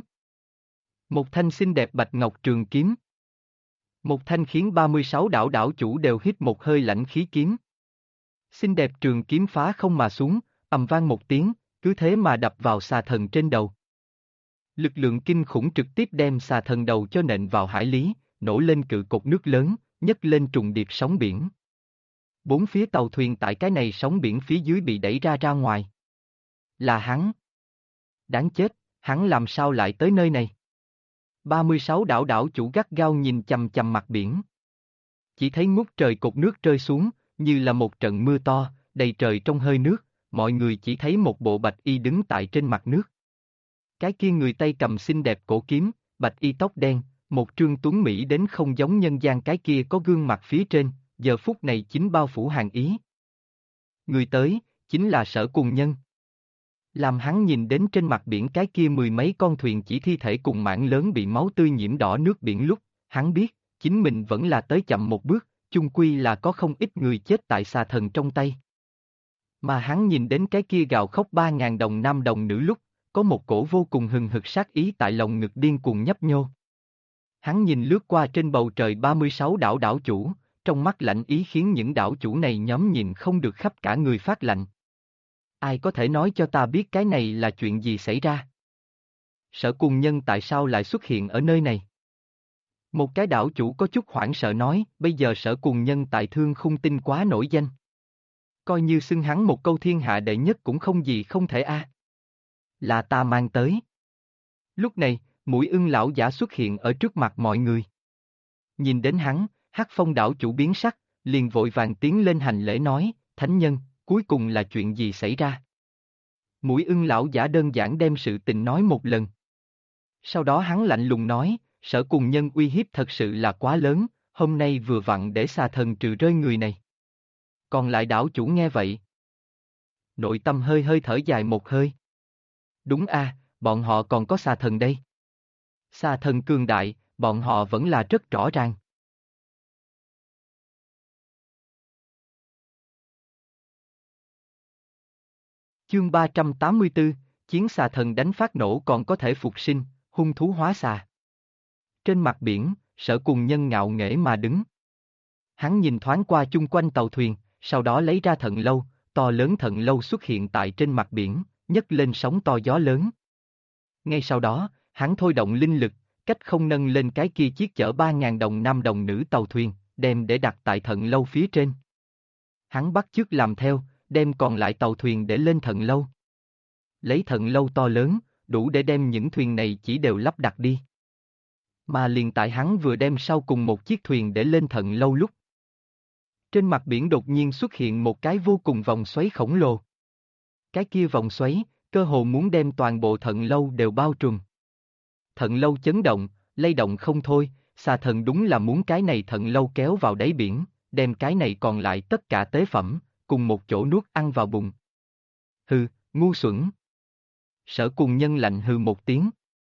Một thanh xinh đẹp bạch ngọc trường kiếm. Một thanh khiến 36 đảo đảo chủ đều hít một hơi lãnh khí kiếm. Xinh đẹp trường kiếm phá không mà xuống, ầm vang một tiếng, cứ thế mà đập vào xà thần trên đầu. Lực lượng kinh khủng trực tiếp đem xà thần đầu cho nện vào hải lý, nổ lên cự cột nước lớn, nhấc lên trùng điệp sóng biển. Bốn phía tàu thuyền tại cái này sóng biển phía dưới bị đẩy ra ngoài. Là hắn. Đáng chết, hắn làm sao lại tới nơi này? 36 đảo đảo chủ gắt gao nhìn chằm chằm mặt biển. Chỉ thấy ngút trời cột nước rơi xuống, như là một trận mưa to, đầy trời trong hơi nước, mọi người chỉ thấy một bộ bạch y đứng tại trên mặt nước. Cái kia người tay cầm xinh đẹp cổ kiếm, bạch y tóc đen, một trương tuấn mỹ đến không giống nhân gian, cái kia có gương mặt phía trên, giờ phút này chính bao phủ hàn ý. Người tới, chính là Sở Cùng Nhân. Làm hắn nhìn đến trên mặt biển cái kia mười mấy con thuyền chỉ thi thể cùng mảng lớn bị máu tươi nhiễm đỏ nước biển lúc, hắn biết, chính mình vẫn là tới chậm một bước, chung quy là có không ít người chết tại xà thần trong tay. Mà hắn nhìn đến cái kia gào khóc 3.000 đồng nam đồng nữ lúc, có một cổ vô cùng hừng hực sát ý tại lòng ngực điên cuồng nhấp nhô. Hắn nhìn lướt qua trên bầu trời 36 đảo đảo chủ, trong mắt lạnh ý khiến những đảo chủ này nhóm nhìn không được khắp cả người phát lạnh. Ai có thể nói cho ta biết cái này là chuyện gì xảy ra? Sở Cùng Nhân tại sao lại xuất hiện ở nơi này? Một cái đảo chủ có chút hoảng sợ nói, bây giờ Sở Cùng Nhân tại Thương Khung Tinh quá nổi danh. Coi như xưng hắn một câu thiên hạ đệ nhất cũng không gì không thể a. Là ta mang tới. Lúc này, Mũi Ưng lão giả xuất hiện ở trước mặt mọi người. Nhìn đến hắn, Hắc Phong đảo chủ biến sắc, liền vội vàng tiến lên hành lễ nói, thánh nhân, cuối cùng là chuyện gì xảy ra? Mũi Ưng lão giả đơn giản đem sự tình nói một lần. Sau đó hắn lạnh lùng nói, Sở Cùng Nhân uy hiếp thật sự là quá lớn, hôm nay vừa vặn để xà thần trừ rơi người này. Còn lại đảo chủ nghe vậy. Nội tâm hơi hơi thở dài một hơi. Đúng a, bọn họ còn có xà thần đây. Xà thần cường đại, bọn họ vẫn là rất rõ ràng. Chương 384, Chiến xà thần đánh phát nổ còn có thể phục sinh, hung thú hóa xà. Trên mặt biển, Sở Cùng Nhân ngạo nghễ mà đứng. Hắn nhìn thoáng qua chung quanh tàu thuyền, sau đó lấy ra thận lâu, to lớn thận lâu xuất hiện tại trên mặt biển, nhấc lên sóng to gió lớn. Ngay sau đó, hắn thôi động linh lực, cách không nâng lên cái kia chiếc chở 3.000 đồng nam đồng nữ tàu thuyền, đem để đặt tại thận lâu phía trên. Hắn bắt chước làm theo, đem còn lại tàu thuyền để lên thận lâu. Lấy thận lâu to lớn, đủ để đem những thuyền này chỉ đều lắp đặt đi. Mà liền tại hắn vừa đem sau cùng một chiếc thuyền để lên thận lâu lúc. Trên mặt biển đột nhiên xuất hiện một cái vô cùng vòng xoáy khổng lồ. Cái kia vòng xoáy, cơ hồ muốn đem toàn bộ thận lâu đều bao trùm. Thận lâu chấn động, lay động không thôi, xà thần đúng là muốn cái này thận lâu kéo vào đáy biển, đem cái này còn lại tất cả tế phẩm, cùng một chỗ nuốt ăn vào bụng. Hừ, ngu xuẩn. Sở Cùng Nhân lạnh hừ một tiếng.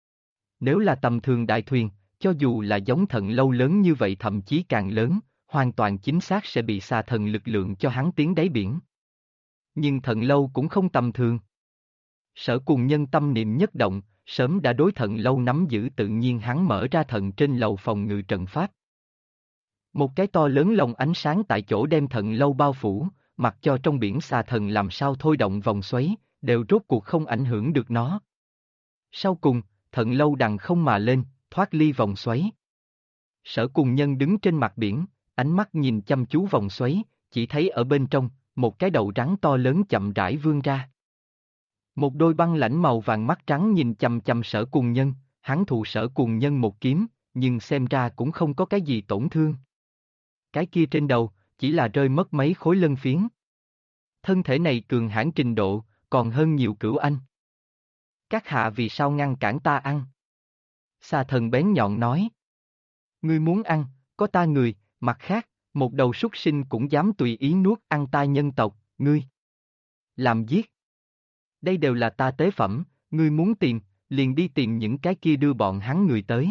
Nếu là tầm thường đại thuyền, cho dù là giống thận lâu lớn như vậy thậm chí càng lớn, hoàn toàn chính xác sẽ bị xà thần lực lượng cho hắn tiến đáy biển. Nhưng thận lâu cũng không tầm thường. Sở Cùng Nhân tâm niệm nhất động, sớm đã đối thận lâu nắm giữ tự nhiên hắn mở ra thận trên lầu phòng ngự trận pháp. Một cái to lớn lồng ánh sáng tại chỗ đem thận lâu bao phủ, mặc cho trong biển xà thần làm sao thôi động vòng xoáy, đều rốt cuộc không ảnh hưởng được nó. Sau cùng, thận lâu đằng không mà lên, thoát ly vòng xoáy. Sở Cùng Nhân đứng trên mặt biển, ánh mắt nhìn chăm chú vòng xoáy, chỉ thấy ở bên trong, một cái đầu rắn to lớn chậm rãi vươn ra. Một đôi băng lãnh màu vàng mắt trắng nhìn chằm chằm Sở Cùng Nhân, hắn thụ Sở Cùng Nhân một kiếm, nhưng xem ra cũng không có cái gì tổn thương. Cái kia trên đầu, chỉ là rơi mất mấy khối lân phiến. Thân thể này cường hãn trình độ, còn hơn nhiều Cửu Anh. Các hạ vì sao ngăn cản ta ăn? Xà thần bén nhọn nói. Ngươi muốn ăn, có ta người, mặt khác, một đầu súc sinh cũng dám tùy ý nuốt ăn ta nhân tộc, ngươi. Làm giết. Đây đều là ta tế phẩm, ngươi muốn tìm, liền đi tìm những cái kia đưa bọn hắn người tới.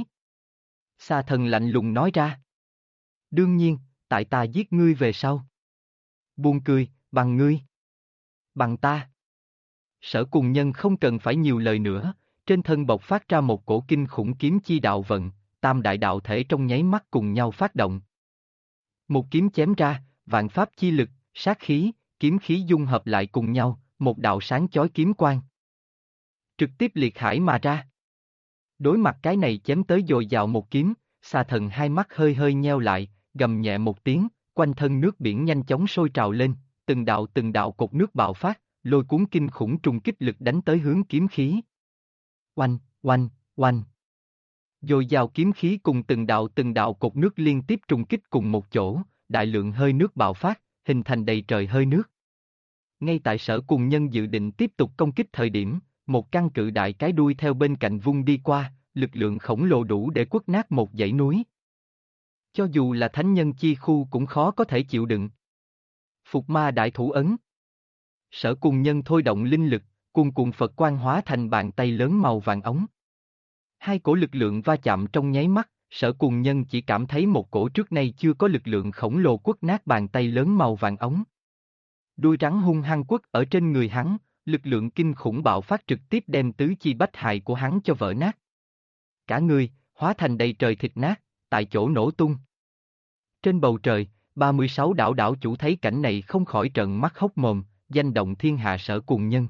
Xà thần lạnh lùng nói ra. Đương nhiên, tại ta giết ngươi về sau. Buồn cười, bằng ngươi. Bằng ta. Sở Cùng Nhân không cần phải nhiều lời nữa, trên thân bộc phát ra một cổ kinh khủng kiếm chi đạo vận, tam đại đạo thể trong nháy mắt cùng nhau phát động. Một kiếm chém ra, vạn pháp chi lực, sát khí, kiếm khí dung hợp lại cùng nhau, một đạo sáng chói kiếm quang. Trực tiếp liệt hải mà ra. Đối mặt cái này chém tới dồi dào một kiếm, xà thần hai mắt hơi hơi nheo lại, gầm nhẹ một tiếng, quanh thân nước biển nhanh chóng sôi trào lên, từng đạo cột nước bạo phát, lôi cuốn kinh khủng trùng kích lực đánh tới hướng kiếm khí. Oanh, oanh, oanh. Dồi dào kiếm khí cùng từng đạo cột nước liên tiếp trùng kích cùng một chỗ, đại lượng hơi nước bạo phát, hình thành đầy trời hơi nước. Ngay tại Sở Cùng Nhân dự định tiếp tục công kích thời điểm, một căn cự đại cái đuôi theo bên cạnh vung đi qua, lực lượng khổng lồ đủ để quất nát một dãy núi. Cho dù là thánh nhân chi khu cũng khó có thể chịu đựng. Phục ma đại thủ ấn. Sở Cùng Nhân thôi động linh lực, cuồn cuộn Phật quang hóa thành bàn tay lớn màu vàng ống. Hai cổ lực lượng va chạm trong nháy mắt, Sở Cùng Nhân chỉ cảm thấy một cổ trước nay chưa có lực lượng khổng lồ quất nát bàn tay lớn màu vàng ống. Đuôi rắn hung hăng quất ở trên người hắn, lực lượng kinh khủng bạo phát trực tiếp đem tứ chi bách hại của hắn cho vỡ nát. Cả người, hóa thành đầy trời thịt nát, tại chỗ nổ tung. Trên bầu trời, 36 đảo đảo chủ thấy cảnh này không khỏi trợn mắt hốc mồm, danh động thiên hạ Sở Cùng Nhân.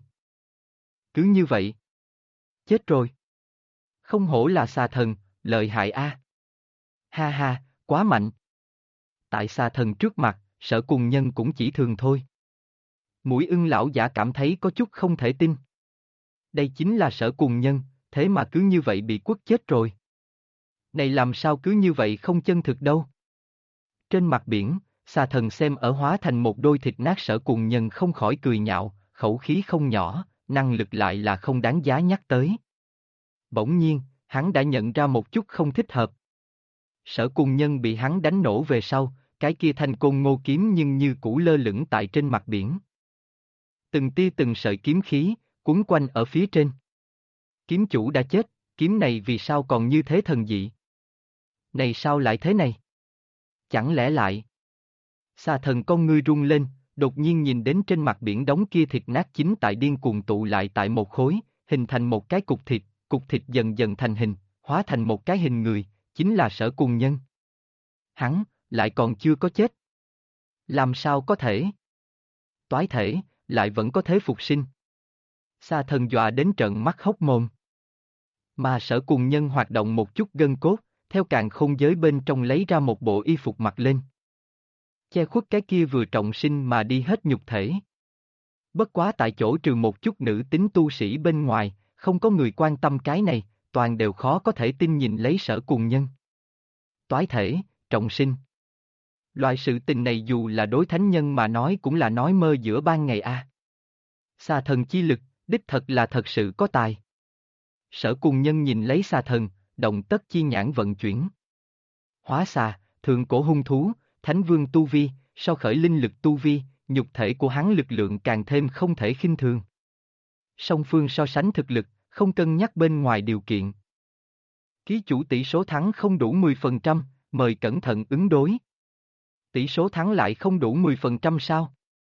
Cứ như vậy. Chết rồi. Không hổ là xà thần, lợi hại a. Ha ha, quá mạnh. Tại xà thần trước mặt, Sở Cùng Nhân cũng chỉ thường thôi. Mũi ưng lão giả cảm thấy có chút không thể tin. Đây chính là Sở Cùng Nhân, thế mà cứ như vậy bị quất chết rồi. Này làm sao cứ như vậy không chân thực đâu. Trên mặt biển, xà thần xem ở hóa thành một đôi thịt nát Sở Cùng Nhân không khỏi cười nhạo, khẩu khí không nhỏ, năng lực lại là không đáng giá nhắc tới. Bỗng nhiên, hắn đã nhận ra một chút không thích hợp. Sở Cùng Nhân bị hắn đánh nổ về sau, cái kia thanh côn ngô kiếm nhưng như cũ lơ lửng tại trên mặt biển. Từng tia từng sợi kiếm khí, quấn quanh ở phía trên. Kiếm chủ đã chết, kiếm này vì sao còn như thế thần dị? Này sao lại thế này? Chẳng lẽ lại? Xà thần con ngươi rung lên, đột nhiên nhìn đến trên mặt biển đống kia thịt nát chính tại điên cuồng tụ lại tại một khối, hình thành một cái cục thịt dần dần thành hình, hóa thành một cái hình người, chính là Sở Cùng Nhân. Hắn, lại còn chưa có chết. Làm sao có thể? Toái thể, lại vẫn có thể phục sinh. Xà thần dọa đến trợn mắt hốc mồm. Mà Sở Cùng Nhân hoạt động một chút gân cốt, theo càn khôn giới bên trong lấy ra một bộ y phục mặc lên. Che khuất cái kia vừa trọng sinh mà đi hết nhục thể. Bất quá tại chỗ trừ một chút nữ tính tu sĩ bên ngoài, không có người quan tâm cái này, toàn đều khó có thể tin nhìn lấy Sở Cùng Nhân. Toái thể, trọng sinh. Loại sự tình này dù là đối thánh nhân mà nói cũng là nói mơ giữa ban ngày a. Xà thần chi lực, đích thật là thật sự có tài. Sở Cùng Nhân nhìn lấy xà thần, động tất chi nhãn vận chuyển. Hóa xà, thượng cổ hung thú, thánh vương tu vi, sau khởi linh lực tu vi, nhục thể của hắn lực lượng càng thêm không thể khinh thường. Song phương so sánh thực lực, không cân nhắc bên ngoài điều kiện. Ký chủ tỷ số thắng không đủ 10%, mời cẩn thận ứng đối. Tỷ số thắng lại không đủ 10% sao?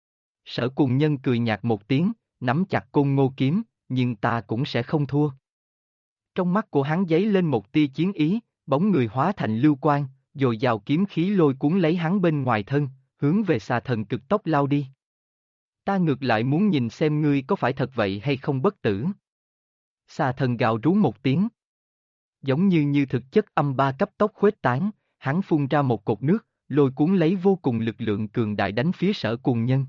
Sở Cùng Nhân cười nhạt một tiếng, nắm chặt côn ngô kiếm, nhưng ta cũng sẽ không thua. Trong mắt của hắn giấy lên một tia chiến ý, bóng người hóa thành lưu quang, dồi dào kiếm khí lôi cuốn lấy hắn bên ngoài thân, hướng về xà thần cực tốc lao đi. Ta ngược lại muốn nhìn xem ngươi có phải thật vậy hay không bất tử. Xà thần gào rú một tiếng. Giống như thực chất âm ba cấp tốc khuếch tán, hắn phun ra một cột nước, lôi cuốn lấy vô cùng lực lượng cường đại đánh phía Sở Cùng Nhân.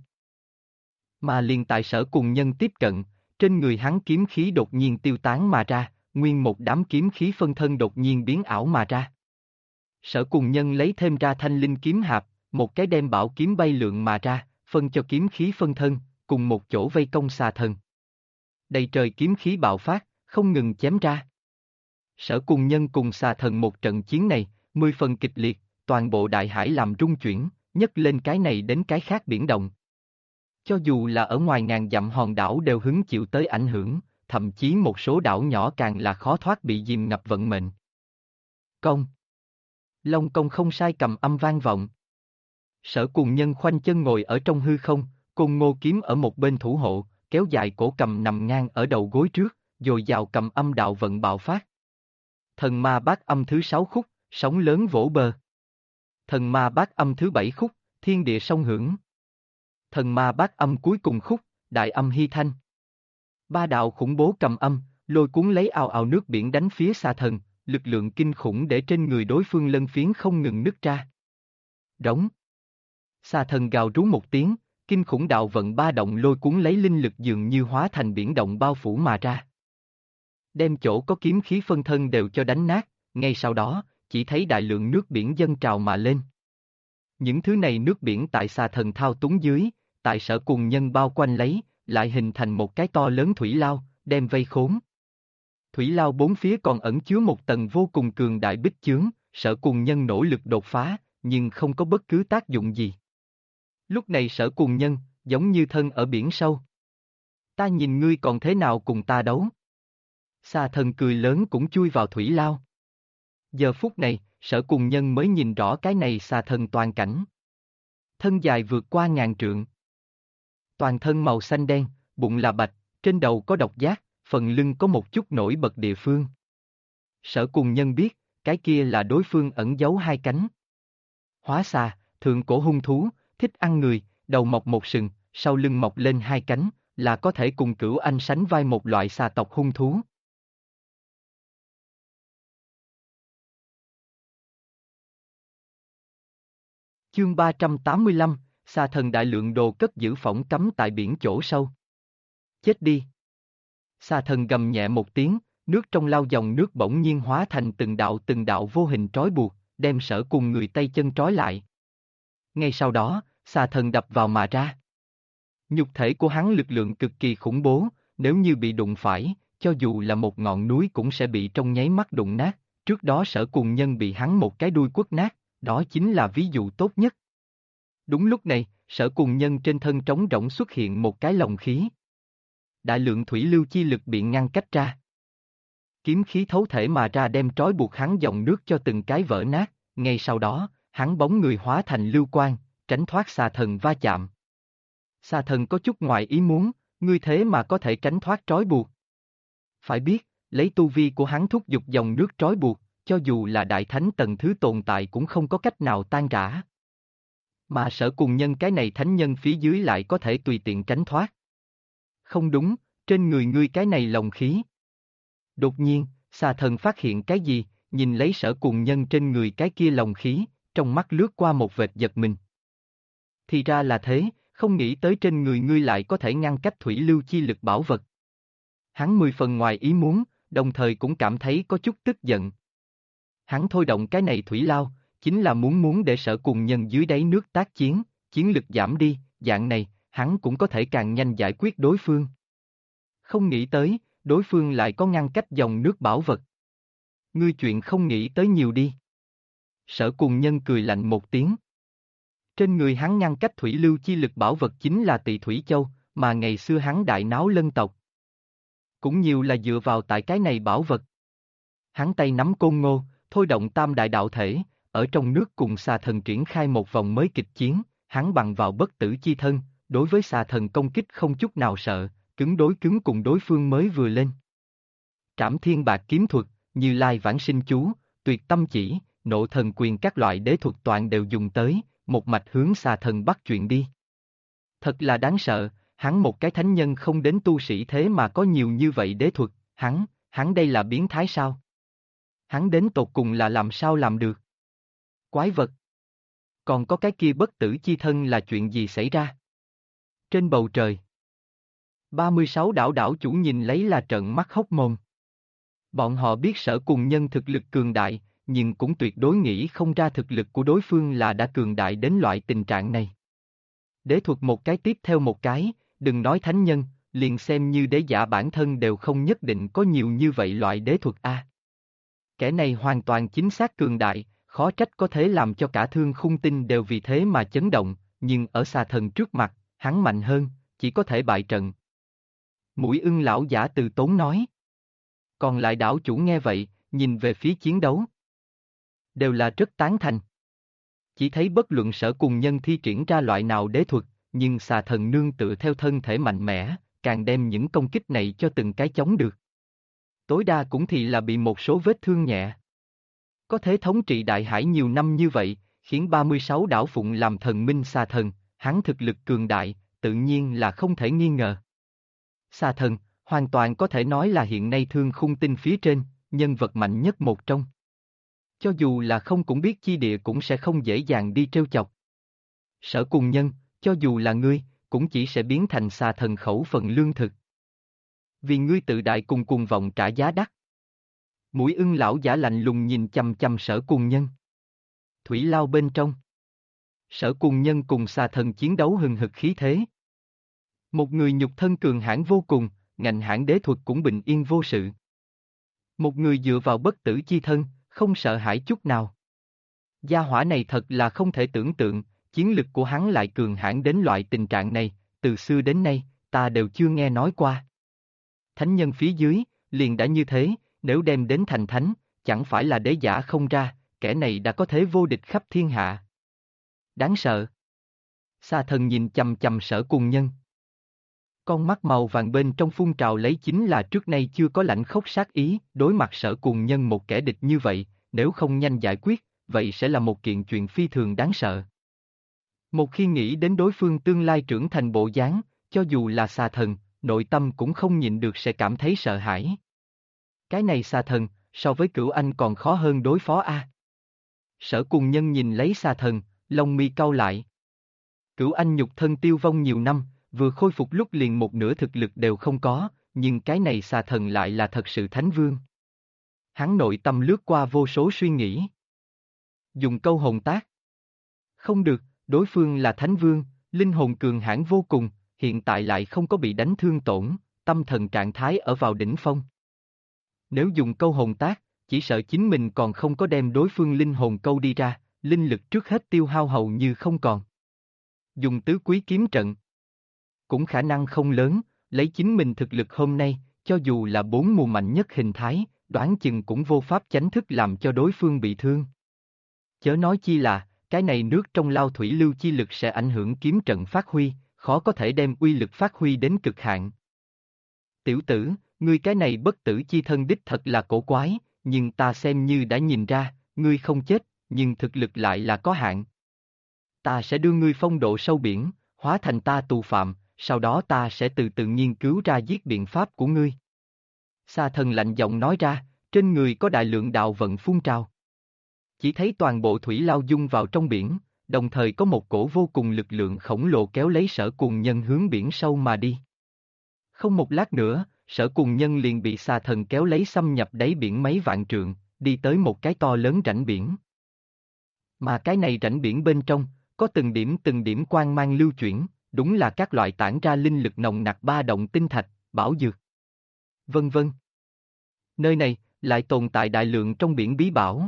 Mà liền tại Sở Cùng Nhân tiếp cận, trên người hắn kiếm khí đột nhiên tiêu tán mà ra, nguyên một đám kiếm khí phân thân đột nhiên biến ảo mà ra. Sở Cùng Nhân lấy thêm ra thanh linh kiếm hạp, một cái đem bảo kiếm bay lượn mà ra, phân cho kiếm khí phân thân, cùng một chỗ vây công xà thần. Đầy trời kiếm khí bạo phát, không ngừng chém ra. Sở Cùng Nhân cùng xà thần một trận chiến này, 10 phần kịch liệt, toàn bộ đại hải làm rung chuyển, nhấc lên cái này đến cái khác biển động. Cho dù là ở ngoài ngàn dặm hòn đảo đều hứng chịu tới ảnh hưởng, thậm chí một số đảo nhỏ càng là khó thoát bị dìm ngập vận mệnh. Công. Long công không sai cầm âm vang vọng. Sở Cùng Nhân khoanh chân ngồi ở trong hư không, côn ngô kiếm ở một bên thủ hộ, kéo dài cổ cầm nằm ngang ở đầu gối trước, dồi dào cầm âm đạo vận bạo phát. Thần ma bát âm thứ 6 khúc, sóng lớn vỗ bờ. Thần ma bát âm thứ 7 khúc, thiên địa song hưởng. Thần ma bát âm cuối cùng khúc, đại âm hy thanh. Ba đạo khủng bố cầm âm, lôi cuốn lấy ào ào nước biển đánh phía xà thần, lực lượng kinh khủng để trên người đối phương lân phiến không ngừng nứt ra. Đóng. Xà thần gào rú một tiếng, kinh khủng đạo vận ba động lôi cuốn lấy linh lực dường như hóa thành biển động bao phủ mà ra. Đem chỗ có kiếm khí phân thân đều cho đánh nát, ngay sau đó, chỉ thấy đại lượng nước biển dâng trào mà lên. Những thứ này nước biển tại xà thần thao túng dưới, tại Sở Cùng Nhân bao quanh lấy, lại hình thành một cái to lớn thủy lao, đem vây khốn. Thủy lao bốn phía còn ẩn chứa một tầng vô cùng cường đại bích chướng, Sở Cùng Nhân nỗ lực đột phá, nhưng không có bất cứ tác dụng gì. Lúc này Sở Cùng Nhân, giống như thân ở biển sâu. Ta nhìn ngươi còn thế nào cùng ta đấu? Xà thần cười lớn cũng chui vào thủy lao. Giờ phút này, Sở Cùng Nhân mới nhìn rõ cái này xà thần toàn cảnh. Thân dài vượt qua 1000 trượng. Toàn thân màu xanh đen, bụng là bạch, trên đầu có độc giác, phần lưng có một chút nổi bật địa phương. Sở Cùng Nhân biết, cái kia là đối phương ẩn giấu hai cánh. Hóa xà, thượng cổ hung thú, thích ăn người, đầu mọc một sừng, sau lưng mọc lên hai cánh, là có thể cùng Cửu Anh sánh vai một loại xà tộc hung thú. Chương 385, xà thần đại lượng đồ cất giữ phỏng cấm tại biển chỗ sâu. Chết đi! Xà thần gầm nhẹ một tiếng, nước trong lao dòng nước bỗng nhiên hóa thành từng đạo vô hình trói buộc, đem Sở cùng người tay chân trói lại. Ngay sau đó, xà thần đập vào mà ra. Nhục thể của hắn lực lượng cực kỳ khủng bố, nếu như bị đụng phải, cho dù là một ngọn núi cũng sẽ bị trong nháy mắt đụng nát, trước đó Sở Cùng Nhân bị hắn một cái đuôi quất nát, đó chính là ví dụ tốt nhất. Đúng lúc này, Sở Cùng Nhân trên thân trống rỗng xuất hiện một cái lồng khí. Đại lượng thủy lưu chi lực bị ngăn cách ra. Kiếm khí thấu thể mà ra đem trói buộc hắn dòng nước cho từng cái vỡ nát, ngay sau đó, hắn bóng người hóa thành lưu quang, tránh thoát xà thần va chạm. Xà thần có chút ngoài ý muốn, ngươi thế mà có thể tránh thoát trói buộc. Phải biết, lấy tu vi của hắn thúc giục dòng nước trói buộc, cho dù là đại thánh tầng thứ tồn tại cũng không có cách nào tan rã. Mà Sở Cùng Nhân cái này thánh nhân phía dưới lại có thể tùy tiện tránh thoát. Không đúng, trên người ngươi cái này lồng khí. Đột nhiên, xà thần phát hiện cái gì, nhìn lấy Sở Cùng Nhân trên người cái kia lồng khí, trong mắt lướt qua một vệt giật mình. Thì ra là thế, không nghĩ tới trên người ngươi lại có thể ngăn cách thủy lưu chi lực bảo vật. Hắn 10 phần ngoài ý muốn, đồng thời cũng cảm thấy có chút tức giận. Hắn thôi động cái này thủy lao, chính là muốn để Sở Cùng Nhân dưới đáy nước tác chiến, chiến lực giảm đi, dạng này, hắn cũng có thể càng nhanh giải quyết đối phương. Không nghĩ tới, đối phương lại có ngăn cách dòng nước bảo vật. Ngươi chuyện không nghĩ tới nhiều đi. Sở Cùng Nhân cười lạnh một tiếng. Trên người hắn ngăn cách thủy lưu chi lực bảo vật chính là Tị Thủy Châu, mà ngày xưa hắn đại náo lân tộc. Cũng nhiều là dựa vào tại cái này bảo vật. Hắn tay nắm côn ngô, thôi động tam đại đạo thể, ở trong nước cùng xà thần triển khai một vòng mới kịch chiến, hắn bằng vào bất tử chi thân, đối với xà thần công kích không chút nào sợ, cứng đối cứng cùng đối phương mới vừa lên. Trảm Thiên Bạc kiếm thuật, Như Lai Vãng Sinh chú, Tuyệt Tâm chỉ, Nộ Thần quyền các loại đế thuật toàn đều dùng tới, một mạch hướng xà thần bắt chuyện đi. Thật là đáng sợ, hắn một cái thánh nhân không đến tu sĩ thế mà có nhiều như vậy đế thuật, hắn đây là biến thái sao? Hắn đến tột cùng là làm sao làm được? Quái vật! Còn có cái kia bất tử chi thân là chuyện gì xảy ra? Trên bầu trời 36 đảo đảo chủ nhìn lấy là trợn mắt hốc mồm. Bọn họ biết Sở Cùng Nhân thực lực cường đại, nhưng cũng tuyệt đối nghĩ không ra thực lực của đối phương là đã cường đại đến loại tình trạng này. Đế thuật một cái tiếp theo một cái, đừng nói thánh nhân, liền xem như đế giả bản thân đều không nhất định có nhiều như vậy loại đế thuật a. Kẻ này hoàn toàn chính xác cường đại, khó trách có thể làm cho cả Thương Khung Tinh đều vì thế mà chấn động, nhưng ở xà thần trước mặt, hắn mạnh hơn, chỉ có thể bại trận. Mũi Ưng lão giả từ tốn nói. Còn lại đảo chủ nghe vậy, nhìn về phía chiến đấu. Đều là rất tán thành. Chỉ thấy bất luận Sở Cùng Nhân thi triển ra loại nào đế thuật, nhưng xà thần nương tựa theo thân thể mạnh mẽ, càng đem những công kích này cho từng cái chống được. Tối đa cũng thì là bị một số vết thương nhẹ. Có thể thống trị đại hải nhiều năm như vậy, khiến 36 đảo phụng làm thần minh xà thần, hắn thực lực cường đại, tự nhiên là không thể nghi ngờ. Xà thần, hoàn toàn có thể nói là hiện nay Thương Khung Tinh phía trên, nhân vật mạnh nhất một trong. Cho dù là không cũng biết chi địa cũng sẽ không dễ dàng đi trêu chọc. Sở Cùng Nhân, cho dù là ngươi, cũng chỉ sẽ biến thành xà thần khẩu phần lương thực. Vì ngươi tự đại cùng cuồng vọng trả giá đắt. Mũi Ưng lão giả lạnh lùng nhìn chằm chằm Sở Cùng Nhân. Thủy lao bên trong. Sở Cùng Nhân cùng xà thần chiến đấu hừng hực khí thế. Một người nhục thân cường hãn vô cùng, ngạnh hãn đế thuật cũng bình yên vô sự. Một người dựa vào bất tử chi thân, không sợ hãi chút nào. Gia hỏa này thật là không thể tưởng tượng, chiến lực của hắn lại cường hãn đến loại tình trạng này, từ xưa đến nay, ta đều chưa nghe nói qua. Thánh nhân phía dưới, liền đã như thế, nếu đem đến thành thánh, chẳng phải là đế giả không ra, kẻ này đã có thế vô địch khắp thiên hạ. Đáng sợ. Sa thần nhìn chằm chằm Sở Cùng Nhân. Con mắt màu vàng bên trong phun trào lấy chính là trước nay chưa có lãnh khốc sát ý, đối mặt Sở Cùng Nhân một kẻ địch như vậy, nếu không nhanh giải quyết, vậy sẽ là một kiện chuyện phi thường đáng sợ. Một khi nghĩ đến đối phương tương lai trưởng thành bộ dáng, cho dù là xà thần, nội tâm cũng không nhịn được sẽ cảm thấy sợ hãi. Cái này xà thần, so với Cửu Anh còn khó hơn đối phó a. Sở Cùng Nhân nhìn lấy xà thần, lông mi cau lại. Cửu Anh nhục thân tiêu vong nhiều năm, vừa khôi phục lúc liền một nửa thực lực đều không có, nhưng cái này xà thần lại là thật sự thánh vương. Hắn nội tâm lướt qua vô số suy nghĩ. Dùng câu hồn tác. Không được, đối phương là thánh vương, linh hồn cường hãn vô cùng, hiện tại lại không có bị đánh thương tổn, tâm thần trạng thái ở vào đỉnh phong. Nếu dùng câu hồn tác, chỉ sợ chính mình còn không có đem đối phương linh hồn câu đi ra, linh lực trước hết tiêu hao hầu như không còn. Dùng tứ quý kiếm trận. Cũng khả năng không lớn, lấy chính mình thực lực hôm nay, cho dù là 4 mùa mạnh nhất hình thái, đoán chừng cũng vô pháp chánh thức làm cho đối phương bị thương. Chớ nói chi là, cái này nước trong lao thủy lưu chi lực sẽ ảnh hưởng kiếm trận phát huy, khó có thể đem uy lực phát huy đến cực hạn. Tiểu tử, ngươi cái này bất tử chi thân đích thật là cổ quái, nhưng ta xem như đã nhìn ra, ngươi không chết, nhưng thực lực lại là có hạn. Ta sẽ đưa ngươi phong độ sâu biển, hóa thành ta tù phạm, sau đó ta sẽ từ từ nghiên cứu ra giết biện pháp của ngươi. Sa thần lạnh giọng nói ra, trên người có đại lượng đạo vận phun trào. Chỉ thấy toàn bộ thủy lao dung vào trong biển, đồng thời có một cổ vô cùng lực lượng khổng lồ kéo lấy Sở Cùng Nhân hướng biển sâu mà đi. Không một lát nữa, Sở Cùng Nhân liền bị xà thần kéo lấy xâm nhập đáy biển mấy vạn trượng, đi tới một cái to lớn rãnh biển. Mà cái này rãnh biển bên trong, có từng điểm quang mang lưu chuyển, đúng là các loại tản ra linh lực nồng nặc ba động tinh thạch, bảo dược. Vân vân. Nơi này, lại tồn tại đại lượng trong biển bí bảo.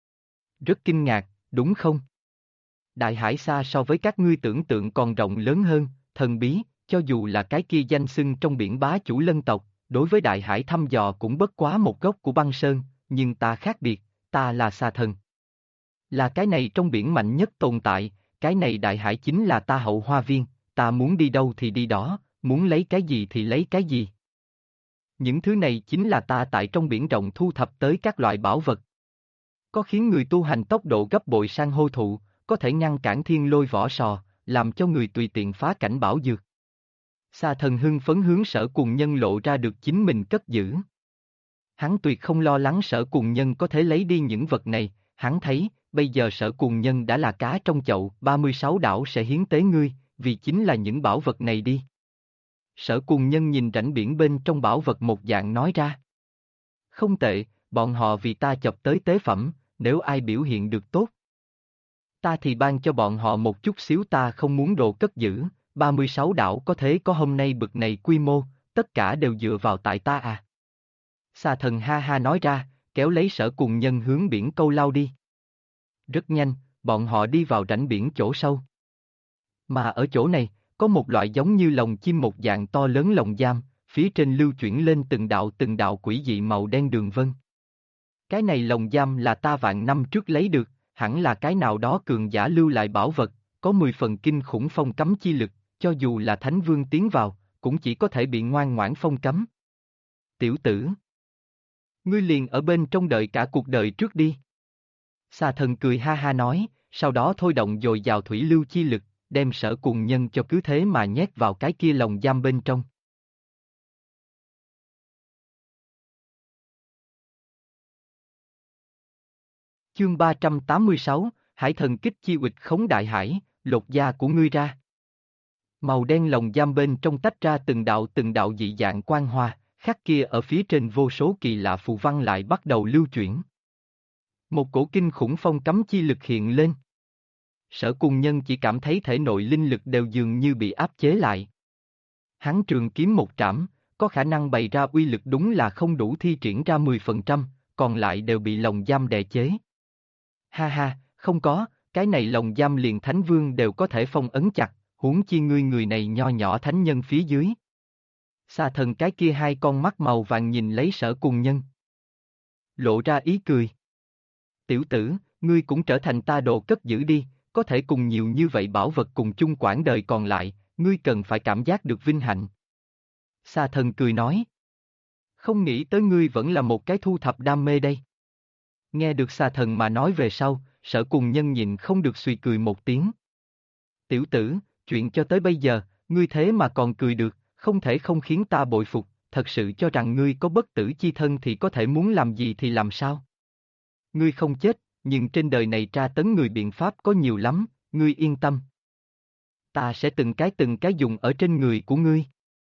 Rất kinh ngạc, đúng không? Đại hải xa so với các ngươi tưởng tượng còn rộng lớn hơn, thần bí, cho dù là cái kia danh xưng trong biển bá chủ lân tộc, đối với đại hải thăm dò cũng bất quá một góc của băng sơn, nhưng ta khác biệt, ta là xà thần. Là cái này trong biển mạnh nhất tồn tại, cái này đại hải chính là ta hậu hoa viên, ta muốn đi đâu thì đi đó, muốn lấy cái gì thì lấy cái gì. Những thứ này chính là ta tại trong biển rộng thu thập tới các loại bảo vật. Có khiến người tu hành tốc độ gấp bội san hô thụ, có thể ngăn cản thiên lôi vỏ sò, làm cho người tùy tiện phá cảnh bảo dược. Sa thần hưng phấn hướng Sở Cùng Nhân lộ ra được chính mình cất giữ. Hắn tuyệt không lo lắng Sở Cùng Nhân có thể lấy đi những vật này, hắn thấy, bây giờ Sở Cùng Nhân đã là cá trong chậu, 36 đảo sẽ hiến tế ngươi, vì chính là những bảo vật này đi. Sở Cùng Nhân nhìn rãnh biển bên trong bảo vật một dạng nói ra. Không tệ, bọn họ vì ta chọc tới tế phẩm, nếu ai biểu hiện được tốt. Ta thì ban cho bọn họ một chút xíu, ta không muốn đồ cất giữ, 36 đảo có thế có hôm nay bực này quy mô, tất cả đều dựa vào tại ta à. Xà thần ha ha nói ra, kéo lấy Sở Cùng Nhân hướng biển câu lao đi. Rất nhanh, bọn họ đi vào rãnh biển chỗ sâu. Mà ở chỗ này, có một loại giống như lồng chim một dạng to lớn lồng giam, phía trên lưu chuyển lên từng đạo quỷ dị màu đen đường vân. Cái này lồng giam là ta vạn năm trước lấy được, hẳn là cái nào đó cường giả lưu lại bảo vật, có 10 phần kinh khủng phong cấm chi lực, cho dù là Thánh Vương tiến vào, cũng chỉ có thể bị ngoan ngoãn phong cấm. Tiểu tử, ngươi liền ở bên trong đợi cả cuộc đời trước đi. Xà thần cười ha ha nói, sau đó thôi động dồi dào thủy lưu chi lực, đem Sở Cùng Nhân cho cứ thế mà nhét vào cái kia lồng giam bên trong. Chương 386, Hải thần kích chi uịch khống đại hải, lột da của ngươi ra. Màu đen lồng giam bên trong tách ra từng đạo dị dạng quang hoa, khắc kia ở phía trên vô số kỳ lạ phù văn lại bắt đầu lưu chuyển. Một cổ kinh khủng phong cấm chi lực hiện lên. Sở Cùng Nhân chỉ cảm thấy thể nội linh lực đều dường như bị áp chế lại. Hắn trường kiếm một trảm, có khả năng bày ra uy lực đúng là không đủ thi triển ra 10%, còn lại đều bị lồng giam đè chế. Ha ha, không có, cái này lồng giam liền Thánh Vương đều có thể phong ấn chặt, huống chi ngươi người này nho nhỏ thánh nhân phía dưới. Xà thần cái kia hai con mắt màu vàng nhìn lấy Sở Cùng Nhân. Lộ ra ý cười. Tiểu tử, ngươi cũng trở thành ta đồ cất giữ đi, có thể cùng nhiều như vậy bảo vật cùng chung quãng đời còn lại, ngươi cần phải cảm giác được vinh hạnh. Xà thần cười nói. Không nghĩ tới ngươi vẫn là một cái thu thập đam mê đây. Nghe được xà thần mà nói về sau, Sở Cùng Nhân nhìn không được suy cười một tiếng. Tiểu tử, chuyện cho tới bây giờ, ngươi thế mà còn cười được, không thể không khiến ta bội phục, thật sự cho rằng ngươi có bất tử chi thân thì có thể muốn làm gì thì làm sao. Ngươi không chết, nhưng trên đời này tra tấn người biện pháp có nhiều lắm, ngươi yên tâm. Ta sẽ từng cái dùng ở trên người của ngươi.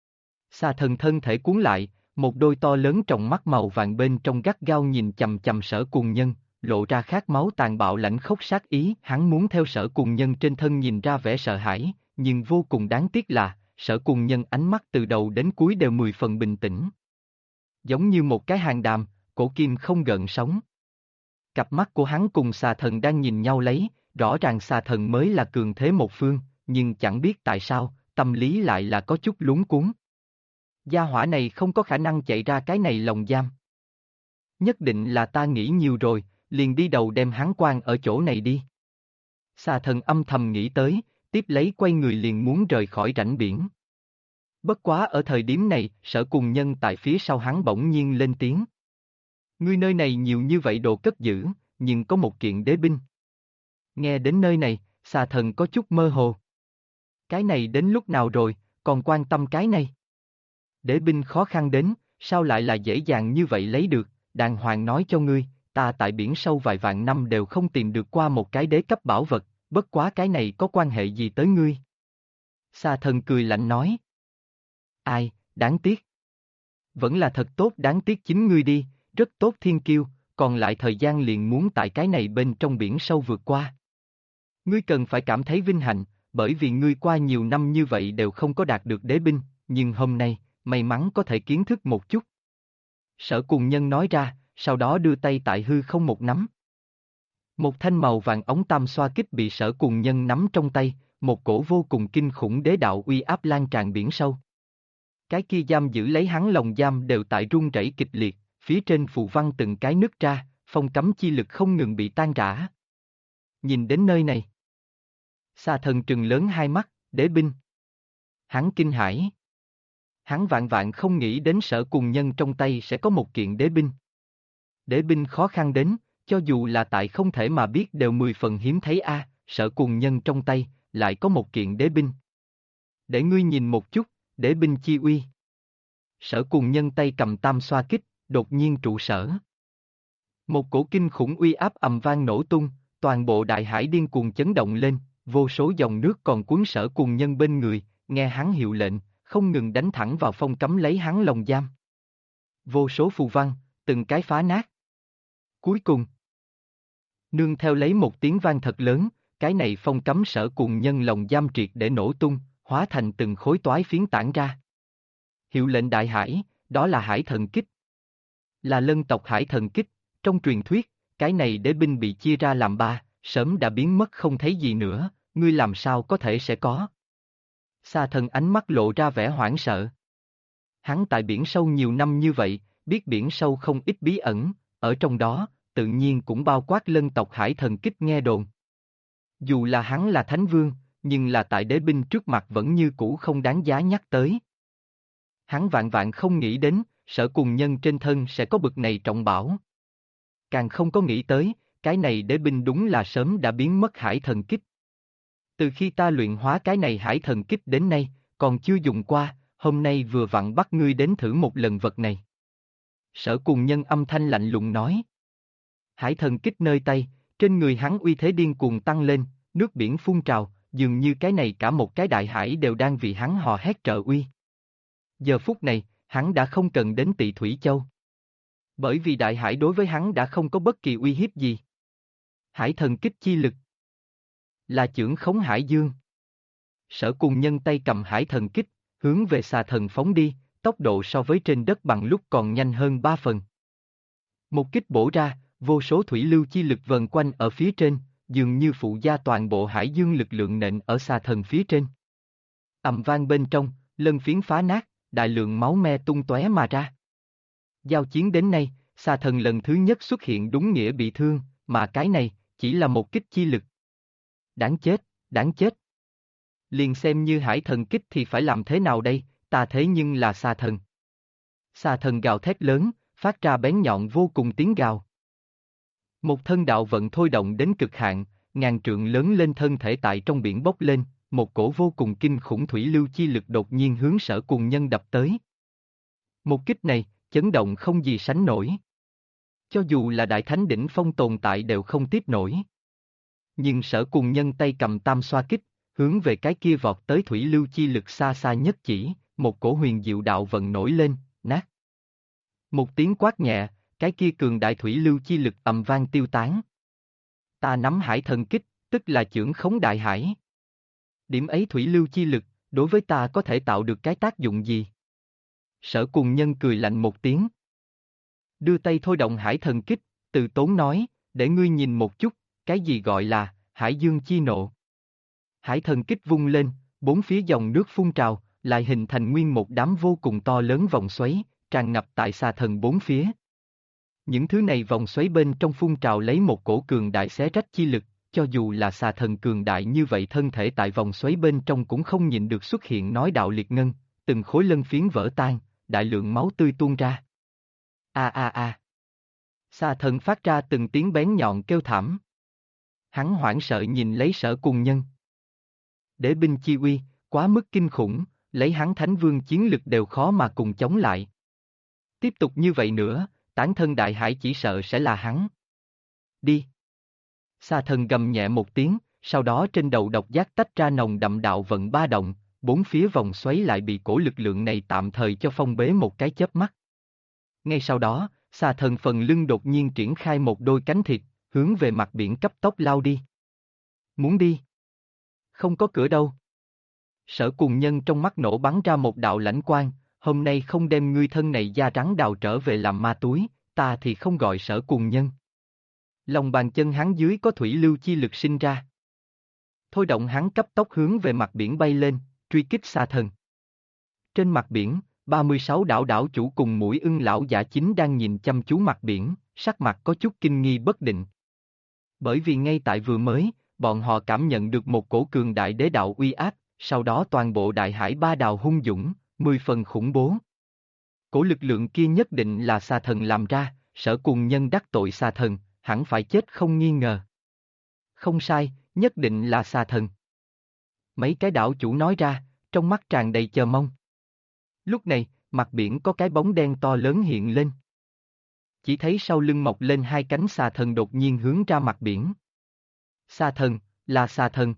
Xà thần thân thể cuốn lại, một đôi to lớn trong mắt màu vàng bên trong gắt gao nhìn chằm chằm Sở Cùng Nhân, lộ ra khát máu tàn bạo lãnh khốc sát ý, hắn muốn theo Sở Cùng Nhân trên thân nhìn ra vẻ sợ hãi, nhưng vô cùng đáng tiếc là, Sở Cùng Nhân ánh mắt từ đầu đến cuối đều 10 phần bình tĩnh. Giống như một cái hang đàm, cổ kim không gợn sóng. Cặp mắt của hắn cùng xà thần đang nhìn nhau lấy, rõ ràng xà thần mới là cường thế một phương, nhưng chẳng biết tại sao, tâm lý lại là có chút luống cuống. Gia hỏa này không có khả năng chạy ra cái này lồng giam. Nhất định là ta nghĩ nhiều rồi, liền đi đầu đem hắn quan ở chỗ này đi. Xà thần âm thầm nghĩ tới, tiếp lấy quay người liền muốn rời khỏi rãnh biển. Bất quá ở thời điểm này, Sở Cùng Nhân tại phía sau hắn bỗng nhiên lên tiếng. Ngươi nơi này nhiều như vậy đồ cất giữ, nhưng có một kiện đế binh. Nghe đến nơi này, xà thần có chút mơ hồ. Cái này đến lúc nào rồi, còn quan tâm cái này? Đế binh khó khăn đến, sao lại là dễ dàng như vậy lấy được, đàng hoàng nói cho ngươi, ta tại biển sâu vài vạn năm đều không tìm được qua một cái đế cấp bảo vật, bất quá cái này có quan hệ gì tới ngươi? Xà thần cười lạnh nói. Ai, đáng tiếc. Vẫn là thật tốt đáng tiếc chính ngươi đi, rất tốt thiên kiêu, còn lại thời gian liền muốn tại cái này bên trong biển sâu vượt qua. Ngươi cần phải cảm thấy vinh hạnh, bởi vì ngươi qua nhiều năm như vậy đều không có đạt được đế binh, nhưng hôm nay, may mắn có thể kiến thức một chút. Sở Cùng Nhân nói ra, sau đó đưa tay tại hư không một nắm. Một thanh màu vàng ống tam xoa kích bị Sở Cùng Nhân nắm trong tay, một cổ vô cùng kinh khủng đế đạo uy áp lan tràn biển sâu. Cái kia giam giữ lấy hắn lồng giam đều tại rung rẩy kịch liệt, phía trên phù văn từng cái nứt ra, phong cấm chi lực không ngừng bị tan rã. Nhìn đến nơi này, xà thần trừng lớn hai mắt, đế binh. Hắn kinh hãi. Hắn vạn vạn không nghĩ đến Sở Cùng Nhân trong tay sẽ có một kiện đế binh. Đế binh khó khăn đến, cho dù là tại không thể mà biết đều 10 phần hiếm thấy a, Sở Cùng Nhân trong tay, lại có một kiện đế binh. Để ngươi nhìn một chút, đế binh chi uy. Sở Cùng Nhân tay cầm tam xoa kích, đột nhiên trụ sở. Một cổ kinh khủng uy áp ầm vang nổ tung, toàn bộ đại hải điên cuồng chấn động lên, vô số dòng nước còn cuốn Sở Cùng Nhân bên người, nghe hắn hiệu lệnh, không ngừng đánh thẳng vào phong cấm lấy hắn lồng giam. Vô số phù văn, từng cái phá nát. Cuối cùng, nương theo lấy một tiếng vang thật lớn, cái này phong cấm Sở Cùng Nhân lồng giam triệt để nổ tung, hóa thành từng khối toái phiến tản ra. Hiệu lệnh đại hải, đó là hải thần kích. Là lân tộc hải thần kích, trong truyền thuyết, cái này đế binh bị chia ra làm ba, sớm đã biến mất không thấy gì nữa, ngươi làm sao có thể sẽ có. Xà thần ánh mắt lộ ra vẻ hoảng sợ. Hắn tại biển sâu nhiều năm như vậy, biết biển sâu không ít bí ẩn, ở trong đó, tự nhiên cũng bao quát lân tộc hải thần kích nghe đồn. Dù là hắn là thánh vương, nhưng là tại đế binh trước mặt vẫn như cũ không đáng giá nhắc tới. Hắn vạn vạn không nghĩ đến, Sở Cùng Nhân trên thân sẽ có bực này trọng bảo. Càng không có nghĩ tới, cái này đế binh đúng là sớm đã biến mất hải thần kích. Từ khi ta luyện hóa cái này hải thần kích đến nay, còn chưa dùng qua, hôm nay vừa vặn bắt ngươi đến thử một lần vật này. Sở Cùng Nhân âm thanh lạnh lùng nói. Hải thần kích nơi tay, trên người hắn uy thế điên cuồng tăng lên, nước biển phun trào, dường như cái này cả một cái đại hải đều đang vì hắn hò hét trợ uy. Giờ phút này, hắn đã không cần đến Tị Thủy Châu. Bởi vì đại hải đối với hắn đã không có bất kỳ uy hiếp gì. Hải thần kích chi lực là chưởng khống hải dương. Sở Cùng Nhân tay cầm hải thần kích, hướng về xà thần phóng đi, tốc độ so với trên đất bằng lúc còn nhanh hơn 3 phần. Một kích bổ ra, vô số thủy lưu chi lực vần quanh ở phía trên, dường như phụ gia toàn bộ hải dương lực lượng nện ở xà thần phía trên. Ầm vang bên trong, lân phiến phá nát, đại lượng máu me tung tóe mà ra. Giao chiến đến nay, xà thần lần thứ nhất xuất hiện đúng nghĩa bị thương, mà cái này, chỉ là một kích chi lực. Đáng chết, đáng chết. Liền xem như hải thần kích thì phải làm thế nào đây, ta thế nhưng là xà thần. Xà thần gào thét lớn, phát ra bén nhọn vô cùng tiếng gào. Một thân đạo vận thôi động đến cực hạn, ngàn trượng lớn lên thân thể tại trong biển bốc lên, một cổ vô cùng kinh khủng thủy lưu chi lực đột nhiên hướng Sở Cùng Nhân đập tới. Một kích này, chấn động không gì sánh nổi. Cho dù là đại thánh đỉnh phong tồn tại đều không tiếp nổi. Nhưng Sở Cùng Nhân tay cầm tam xoa kích, hướng về cái kia vọt tới thủy lưu chi lực xa xa nhất chỉ, một cổ huyền diệu đạo vận nổi lên, nát. Một tiếng quát nhẹ, cái kia cường đại thủy lưu chi lực ầm vang tiêu tán. Ta nắm hải thần kích, tức là chưởng khống đại hải. Điểm ấy thủy lưu chi lực, đối với ta có thể tạo được cái tác dụng gì? Sở Cùng Nhân cười lạnh một tiếng. Đưa tay thôi động hải thần kích, từ tốn nói, để ngươi nhìn một chút, cái gì gọi là hải dương chi nộ. Hải thần kích vung lên, bốn phía dòng nước phun trào, lại hình thành nguyên một đám vô cùng to lớn vòng xoáy, tràn ngập tại xà thần bốn phía. Những thứ này vòng xoáy bên trong phun trào lấy một cổ cường đại xé rách chi lực, cho dù là xà thần cường đại như vậy thân thể tại vòng xoáy bên trong cũng không nhịn được xuất hiện nói đạo liệt ngân, từng khối lân phiến vỡ tan, đại lượng máu tươi tuôn ra. A a a. Xà thần phát ra từng tiếng bén nhọn kêu thảm. Hắn hoảng sợ nhìn lấy Sở Cùng Nhân. Đế binh chi uy, quá mức kinh khủng, lấy hắn thánh vương chiến lực đều khó mà cùng chống lại. Tiếp tục như vậy nữa, tán thân đại hải chỉ sợ sẽ là hắn. Đi. Xà thần gầm nhẹ một tiếng, sau đó trên đầu độc giác tách ra nồng đậm đạo vận ba động, bốn phía vòng xoáy lại bị cổ lực lượng này tạm thời cho phong bế một cái chớp mắt. Ngay sau đó, xà thần phần lưng đột nhiên triển khai một đôi cánh thịt, hướng về mặt biển cấp tốc lao đi. Muốn đi? Không có cửa đâu. Sở Cùng Nhân trong mắt nổ bắn ra một đạo lãnh quang, hôm nay không đem ngươi thân này da trắng đào trở về làm ma túi, ta thì không gọi Sở Cùng Nhân. Lòng bàn chân hắn dưới có thủy lưu chi lực sinh ra. Thôi động hắn cấp tốc hướng về mặt biển bay lên, truy kích xà thần. Trên mặt biển, 36 đảo đảo chủ cùng mũi ưng lão giả chính đang nhìn chăm chú mặt biển, sắc mặt có chút kinh nghi bất định. Bởi vì ngay tại vừa mới, bọn họ cảm nhận được một cổ cường đại đế đạo uy áp, sau đó toàn bộ đại hải ba đào hung dũng, 10 phần khủng bố. Cổ lực lượng kia nhất định là xà thần làm ra, Sở Cùng Nhân đắc tội xà thần, hẳn phải chết không nghi ngờ. Không sai, nhất định là xà thần. Mấy cái đảo chủ nói ra, trong mắt tràn đầy chờ mong. Lúc này, mặt biển có cái bóng đen to lớn hiện lên. Chỉ thấy sau lưng mọc lên hai cánh xà thần đột nhiên hướng ra mặt biển. Xà thần, là xà thần.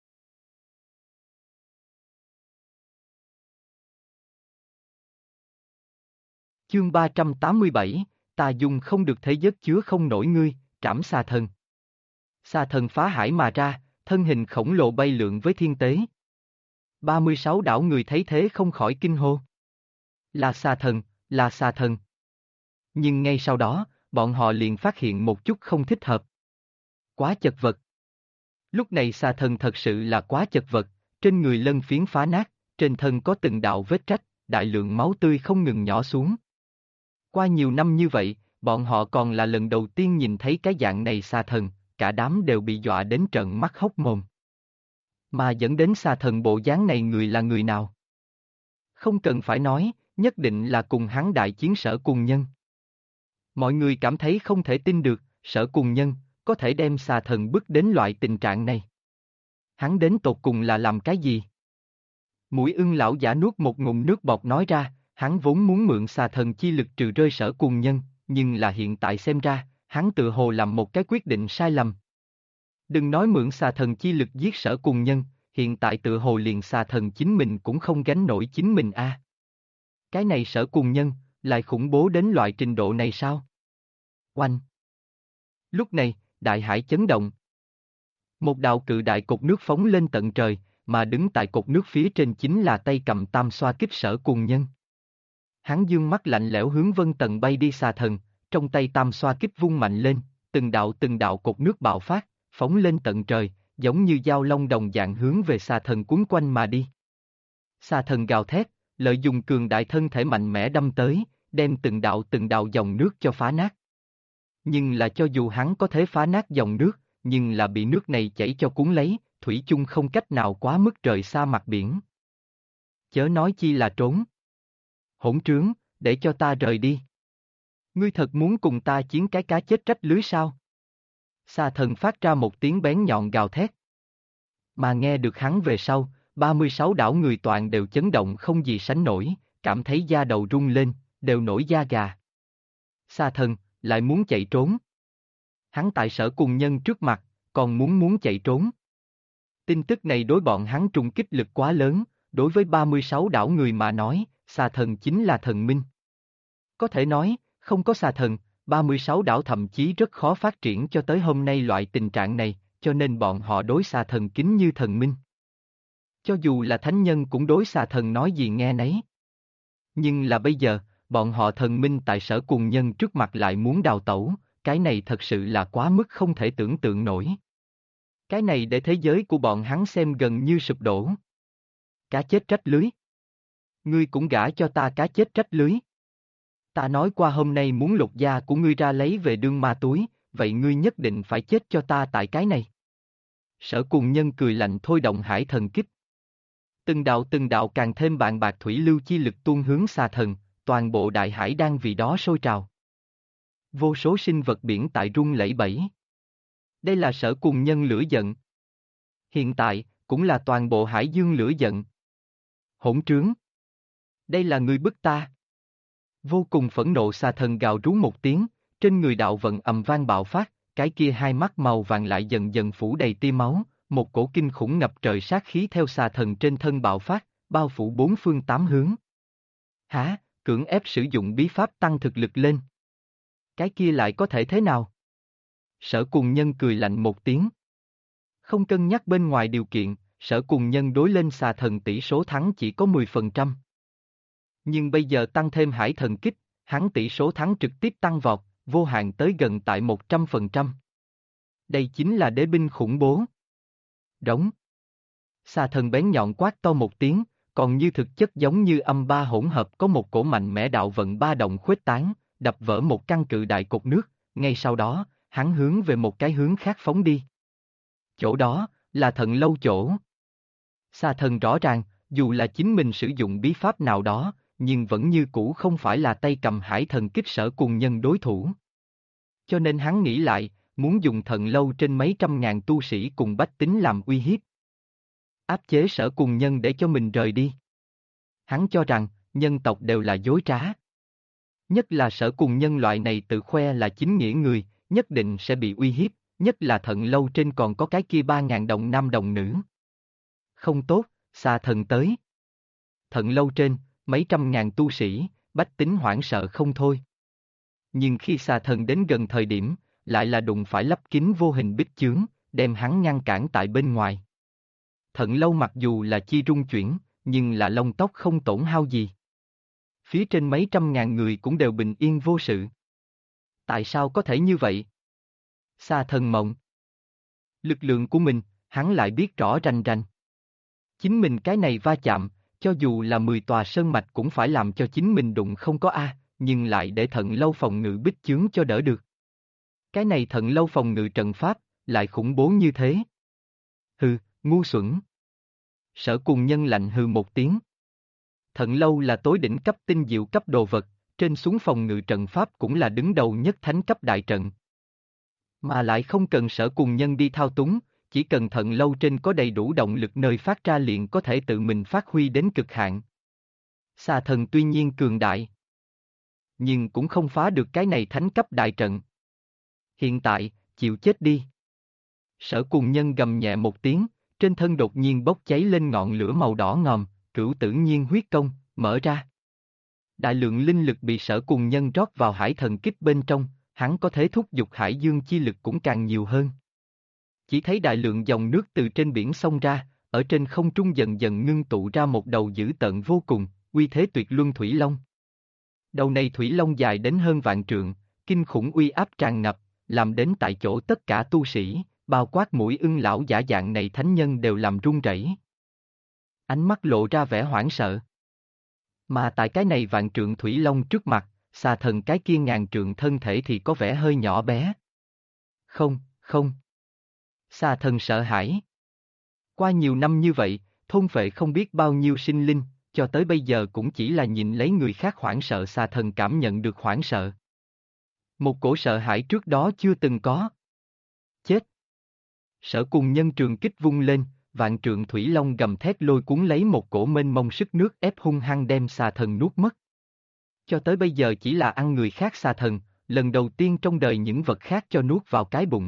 Chương 387, ta dùng không được thế giấc chứa không nổi ngươi, trảm xà thần. Xà thần phá hải mà ra, thân hình khổng lồ bay lượn với thiên tế. 36 đảo người thấy thế không khỏi kinh hô. Là xà thần, là xà thần. Nhưng ngay sau đó, bọn họ liền phát hiện một chút không thích hợp. Quá chật vật. Lúc này xà thần thật sự là quá chật vật, trên người lân phiến phá nát, trên thân có từng đạo vết rách, đại lượng máu tươi không ngừng nhỏ xuống. Qua nhiều năm như vậy, bọn họ còn là lần đầu tiên nhìn thấy cái dạng này xà thần, cả đám đều bị dọa đến trợn mắt hốc mồm. Mà dẫn đến xà thần bộ dáng này người là người nào? Không cần phải nói, nhất định là cùng hắn đại chiến Sở Cùng Nhân. Mọi người cảm thấy không thể tin được, Sở Cùng Nhân có thể đem xà thần bức đến loại tình trạng này. Hắn đến tột cùng là làm cái gì? Mũi ưng lão giả nuốt một ngụm nước bọt nói ra, hắn vốn muốn mượn xà thần chi lực trừ rơi Sở Cùng Nhân, nhưng là hiện tại xem ra, hắn tự hồ làm một cái quyết định sai lầm. Đừng nói mượn xà thần chi lực giết Sở Cùng Nhân, hiện tại tự hồ liền xà thần chính mình cũng không gánh nổi chính mình a. Cái này Sở Cùng Nhân, lại khủng bố đến loại trình độ này sao? Oanh! Lúc này, đại hải chấn động. Một đạo cự đại cột nước phóng lên tận trời, mà đứng tại cột nước phía trên chính là tay cầm tam xoa kích Sở Cùng Nhân. Hắn dương mắt lạnh lẽo hướng vân tầng bay đi xà thần, trong tay tam xoa kích vung mạnh lên, từng đạo cột nước bạo phát, phóng lên tận trời, giống như dao long đồng dạng hướng về xà thần cuốn quanh mà đi. Xà thần gào thét, lợi dụng cường đại thân thể mạnh mẽ đâm tới, đem từng đạo dòng nước cho phá nát. Nhưng là cho dù hắn có thể phá nát dòng nước, nhưng là bị nước này chảy cho cuốn lấy, thủy chung không cách nào quá mức rời xa mặt biển. Chớ nói chi là trốn. Hỗn trướng, để cho ta rời đi. Ngươi thật muốn cùng ta chiến cái cá chết rách lưới sao? Xà thần phát ra một tiếng bén nhọn gào thét. Mà nghe được hắn về sau, 36 đảo người toàn đều chấn động không gì sánh nổi, cảm thấy da đầu rung lên, đều nổi da gà. Xà thần, lại muốn chạy trốn. Hắn tại Sở Cùng Nhân trước mặt, còn muốn chạy trốn. Tin tức này đối bọn hắn trùng kích lực quá lớn, đối với 36 đảo người mà nói, xà thần chính là thần minh. Có thể nói, không có xà thần, 36 đảo thậm chí rất khó phát triển cho tới hôm nay loại tình trạng này, cho nên bọn họ đối xà thần kính như thần minh. Cho dù là thánh nhân cũng đối xà thần nói gì nghe nấy. Nhưng là bây giờ, bọn họ thần minh tại Sở Cùng Nhân trước mặt lại muốn đào tẩu, cái này thật sự là quá mức không thể tưởng tượng nổi. Cái này để thế giới của bọn hắn xem gần như sụp đổ. Cá chết rách lưới. Ngươi cũng gả cho ta cá chết rách lưới. Ta nói qua hôm nay muốn lột da của ngươi ra lấy về đương ma túi, vậy ngươi nhất định phải chết cho ta tại cái này. Sở Cùng Nhân cười lạnh thôi động hải thần kích. Từng đạo càng thêm bàn bạc thủy lưu chi lực tuôn hướng xà thần, toàn bộ đại hải đang vì đó sôi trào. Vô số sinh vật biển tại rung lẩy bẩy. Đây là Sở Cùng Nhân lửa giận. Hiện tại, cũng là toàn bộ hải dương lửa giận. Hỗn trướng. Đây là ngươi bức ta. Vô cùng phẫn nộ xà thần gào rú một tiếng, trên người đạo vận ầm vang bạo phát, cái kia hai mắt màu vàng lại dần dần phủ đầy tia máu, một cổ kinh khủng ngập trời sát khí theo xà thần trên thân bạo phát, bao phủ bốn phương tám hướng. Hả, cưỡng ép sử dụng bí pháp tăng thực lực lên. Cái kia lại có thể thế nào? Sở Cùng Nhân cười lạnh một tiếng. Không cân nhắc bên ngoài điều kiện, Sở Cùng Nhân đối lên xà thần tỷ số thắng chỉ có 10%. Nhưng bây giờ tăng thêm hải thần kích, hắn tỷ số thắng trực tiếp tăng vọt, vô hạn tới gần tại 100%. Đây chính là đế binh khủng bố. Đóng. Xà thần bén nhọn quát to một tiếng, còn như thực chất giống như âm ba hỗn hợp có một cổ mạnh mẽ đạo vận ba động khuếch tán, đập vỡ một căn cự đại cột nước, ngay sau đó, hắn hướng về một cái hướng khác phóng đi. Chỗ đó, là thần lâu chỗ. Xà thần rõ ràng, dù là chính mình sử dụng bí pháp nào đó, nhưng vẫn như cũ không phải là tay cầm hải thần kích Sở Cùng Nhân đối thủ. Cho nên hắn nghĩ lại, muốn dùng thần lâu trên mấy trăm ngàn tu sĩ cùng bách tính làm uy hiếp. Áp chế Sở Cùng Nhân để cho mình rời đi. Hắn cho rằng, nhân tộc đều là dối trá. Nhất là Sở Cùng Nhân loại này tự khoe là chính nghĩa người, nhất định sẽ bị uy hiếp, nhất là thần lâu trên còn có cái kia 3.000 đồng nam đồng nữ. Không tốt, xà thần tới. Thần lâu trên, mấy trăm ngàn tu sĩ, bách tính hoảng sợ không thôi. Nhưng khi xà thần đến gần thời điểm, lại là đụng phải lấp kín vô hình bích chướng, đem hắn ngăn cản tại bên ngoài. Thần lâu mặc dù là chi rung chuyển, nhưng là lông tóc không tổn hao gì. Phía trên mấy trăm ngàn người cũng đều bình yên vô sự. Tại sao có thể như vậy? Xà thần mộng. Lực lượng của mình, hắn lại biết rõ rành rành. Chính mình cái này va chạm, cho dù là 10 tòa sơn mạch cũng phải làm cho chính mình đụng không có A, nhưng lại để thần lâu phòng ngự bích chướng cho đỡ được. Cái này thần lâu phòng ngự trận pháp, lại khủng bố như thế. Hừ, ngu xuẩn. Sở Cùng Nhân lạnh hừ một tiếng. Thần lâu là tối đỉnh cấp tinh diệu cấp đồ vật, trên xuống phòng ngự trận pháp cũng là đứng đầu nhất thánh cấp đại trận. Mà lại không cần Sở Cùng Nhân đi thao túng, chỉ cần thần lâu trên có đầy đủ động lực nơi phát ra liền có thể tự mình phát huy đến cực hạn. Xà thần tuy nhiên cường đại, nhưng cũng không phá được cái này thánh cấp đại trận. Hiện tại, chịu chết đi. Sở Cùng Nhân gầm nhẹ một tiếng, trên thân đột nhiên bốc cháy lên ngọn lửa màu đỏ ngòm, cửu tử nhiên huyết công, mở ra. Đại lượng linh lực bị Sở Cùng Nhân rót vào hải thần kích bên trong, hắn có thể thúc giục hải dương chi lực cũng càng nhiều hơn. Chỉ thấy đại lượng dòng nước từ trên biển xông ra, ở trên không trung dần dần ngưng tụ ra một đầu dữ tợn vô cùng, uy thế tuyệt luân thủy long. Đầu này thủy long dài đến hơn vạn trượng, kinh khủng uy áp tràn ngập, làm đến tại chỗ tất cả tu sĩ, bao quát mũi ưng lão giả dạng này thánh nhân đều làm run rẩy. Ánh mắt lộ ra vẻ hoảng sợ. Mà tại cái này vạn trượng thủy long trước mặt, xà thần cái kia ngàn trượng thân thể thì có vẻ hơi nhỏ bé. Không, không. Xà thần sợ hãi. Qua nhiều năm như vậy, thôn phệ không biết bao nhiêu sinh linh, cho tới bây giờ cũng chỉ là nhìn lấy người khác hoảng sợ, xà thần cảm nhận được hoảng sợ. Một cổ sợ hãi trước đó chưa từng có. Chết! Sở Cùng Nhân trường kích vung lên, vạn trượng thủy long gầm thét lôi cuốn lấy một cổ mênh mông sức nước ép hung hăng đem xà thần nuốt mất. Cho tới bây giờ chỉ là ăn người khác xà thần, lần đầu tiên trong đời những vật khác cho nuốt vào cái bụng.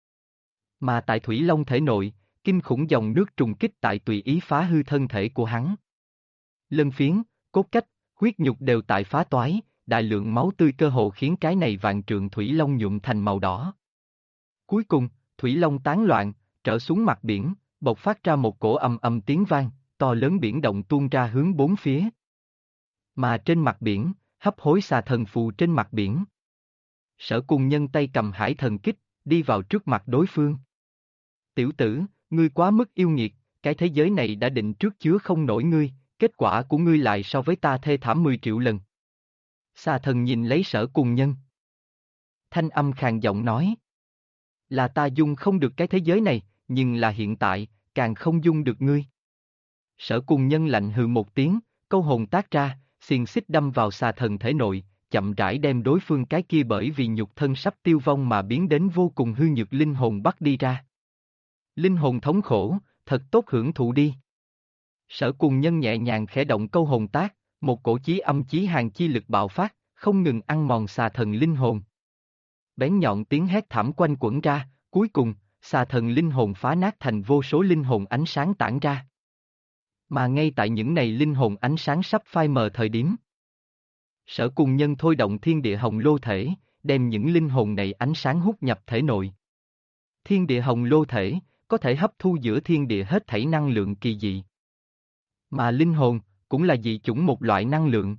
Mà tại thủy long thể nội, kinh khủng dòng nước trùng kích tại tùy ý phá hư thân thể của hắn. Lân phiến, cốt cách, huyết nhục đều tại phá toái, đại lượng máu tươi cơ hồ khiến cái này vạn trượng thủy long nhuộm thành màu đỏ. Cuối cùng, thủy long tán loạn, trở xuống mặt biển, bộc phát ra một cổ ầm ầm tiếng vang, to lớn biển động tuôn ra hướng bốn phía. Mà trên mặt biển, hấp hối xà thần phù trên mặt biển. Sở Cùng Nhân tay cầm hải thần kích, đi vào trước mặt đối phương. Tiểu tử, ngươi quá mức yêu nghiệt, cái thế giới này đã định trước chứa không nổi ngươi, kết quả của ngươi lại so với ta thê thảm 10 triệu lần. Xà thần nhìn lấy Sở Cùng Nhân. Thanh âm khàn giọng nói. Là ta dung không được cái thế giới này, nhưng là hiện tại, càng không dung được ngươi. Sở Cùng Nhân lạnh hừ một tiếng, câu hồn tác ra, xiềng xích đâm vào xà thần thể nội, chậm rãi đem đối phương cái kia bởi vì nhục thân sắp tiêu vong mà biến đến vô cùng hư nhược linh hồn bắt đi ra. Linh hồn thống khổ, thật tốt hưởng thụ đi. Sở Cùng Nhân nhẹ nhàng khẽ động câu hồn tác, một cổ chí âm chí hàn chi lực bạo phát, không ngừng ăn mòn xà thần linh hồn. Bén nhọn tiếng hét thảm quanh quẩn ra, cuối cùng, xà thần linh hồn phá nát thành vô số linh hồn ánh sáng tản ra. Mà ngay tại những này linh hồn ánh sáng sắp phai mờ thời điểm, Sở Cùng Nhân thôi động thiên địa hồng lô thể, đem những linh hồn này ánh sáng hút nhập thể nội. Thiên địa hồng lô thể, có thể hấp thu giữa thiên địa hết thảy năng lượng kỳ dị. Mà linh hồn, cũng là dị chủng một loại năng lượng.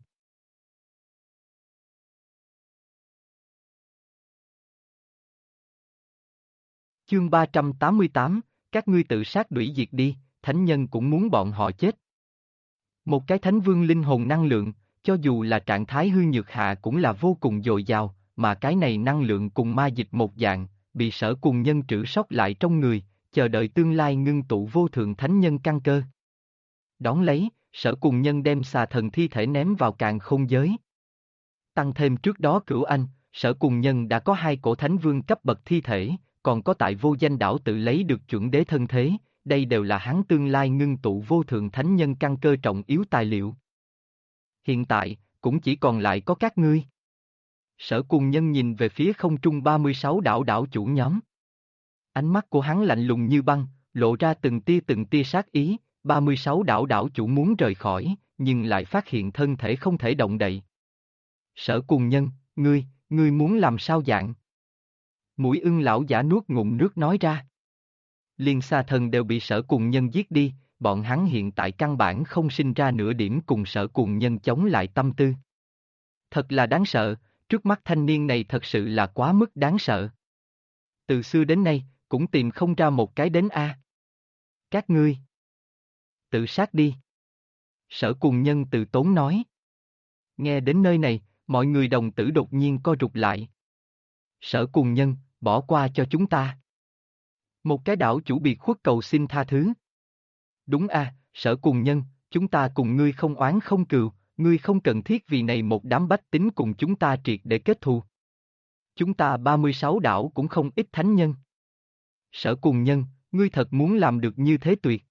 Chương 388, các ngươi tự sát đuổi diệt đi, thánh nhân cũng muốn bọn họ chết. Một cái thánh vương linh hồn năng lượng, cho dù là trạng thái hư nhược hạ cũng là vô cùng dồi dào, mà cái này năng lượng cùng ma dịch một dạng, bị Sở Cùng Nhân trữ sót lại trong người, chờ đợi tương lai ngưng tụ vô thượng thánh nhân căn cơ. Đón lấy, Sở Cùng Nhân đem xà thần thi thể ném vào càn khôn giới. Tăng thêm trước đó Cửu Anh, Sở Cùng Nhân đã có 2 cổ thánh vương cấp bậc thi thể, còn có tại Vô Danh đảo tự lấy được chuẩn đế thân thế, đây đều là hắn tương lai ngưng tụ vô thượng thánh nhân căn cơ trọng yếu tài liệu. Hiện tại, cũng chỉ còn lại có các ngươi. Sở Cùng Nhân nhìn về phía không trung 36 đảo đảo chủ nhóm. Ánh mắt của hắn lạnh lùng như băng, lộ ra từng tia sát ý, 36 đảo đảo chủ muốn rời khỏi, nhưng lại phát hiện thân thể không thể động đậy. Sở Cùng Nhân, ngươi muốn làm sao dạng? Mũi ưng lão giả nuốt ngụm nước nói ra. Liên xà thần đều bị Sở Cùng Nhân giết đi, bọn hắn hiện tại căn bản không sinh ra nửa điểm cùng Sở Cùng Nhân chống lại tâm tư. Thật là đáng sợ, trước mắt thanh niên này thật sự là quá mức đáng sợ. Từ xưa đến nay, cũng tìm không ra một cái đến a. Các ngươi tự sát đi. Sở Cùng Nhân từ tốn nói. Nghe đến nơi này, mọi người đồng tử đột nhiên co rụt lại. Sở Cùng Nhân, bỏ qua cho chúng ta. Một cái đảo chủ biệt khuất cầu xin tha thứ. Đúng a, Sở Cùng Nhân, chúng ta cùng ngươi không oán không cừu, ngươi không cần thiết vì này một đám bách tính cùng chúng ta triệt để kết thù. Chúng ta 36 đảo cũng không ít thánh nhân. Sở Cùng Nhân, ngươi thật muốn làm được như thế tuyệt.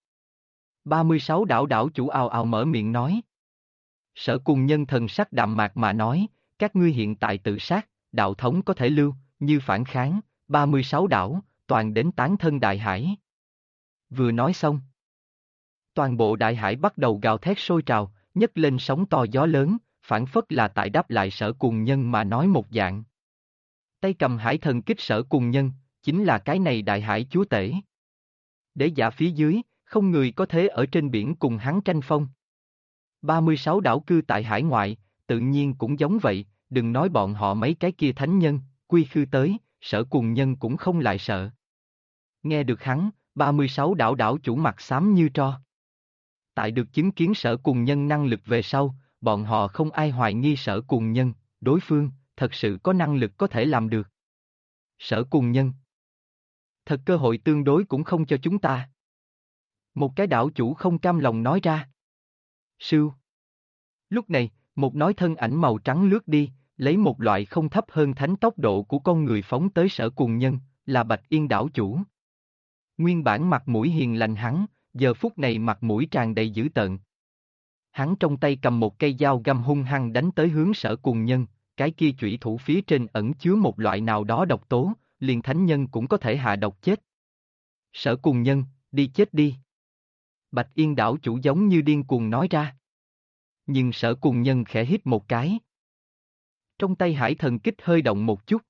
36 đảo đảo chủ ào ào mở miệng nói. Sở Cùng Nhân thần sắc đạm mạc mà nói, các ngươi hiện tại tự sát, đạo thống có thể lưu, như phản kháng, 36 đảo, toàn đến tán thân đại hải. Vừa nói xong, toàn bộ đại hải bắt đầu gào thét sôi trào, nhấc lên sóng to gió lớn, phản phất là tại đáp lại Sở Cùng Nhân mà nói một dạng. Tay cầm hải thần kích Sở Cùng Nhân, chính là cái này đại hải chúa tể. Đế giả phía dưới, không người có thể ở trên biển cùng hắn tranh phong. 36 đảo cư tại hải ngoại, tự nhiên cũng giống vậy, đừng nói bọn họ mấy cái kia thánh nhân, quy khư tới, Sở Cùng Nhân cũng không lại sợ. Nghe được hắn, 36 đảo đảo chủ mặt xám như tro. Tại được chứng kiến Sở Cùng Nhân năng lực về sau, bọn họ không ai hoài nghi Sở Cùng Nhân, đối phương, thật sự có năng lực có thể làm được. Sở Cùng Nhân. Thật cơ hội tương đối cũng không cho chúng ta. Một cái đảo chủ không cam lòng nói ra. Sưu. Lúc này, một nói thân ảnh màu trắng lướt đi, lấy một loại không thấp hơn thánh tốc độ của con người phóng tới Sở Cùng Nhân, là Bạch Yên đảo chủ. Nguyên bản mặt mũi hiền lành hắn, giờ phút này mặt mũi tràn đầy dữ tợn. Hắn trong tay cầm một cây dao găm hung hăng đánh tới hướng Sở Cùng Nhân, cái kia chủy thủ phía trên ẩn chứa một loại nào đó độc tố, liền thánh nhân cũng có thể hạ độc chết. Sở Cùng Nhân, đi chết đi. Bạch Yên đảo chủ giống như điên cuồng nói ra. Nhưng Sở Cùng Nhân khẽ hít một cái. Trong tay hải thần kích hơi động một chút.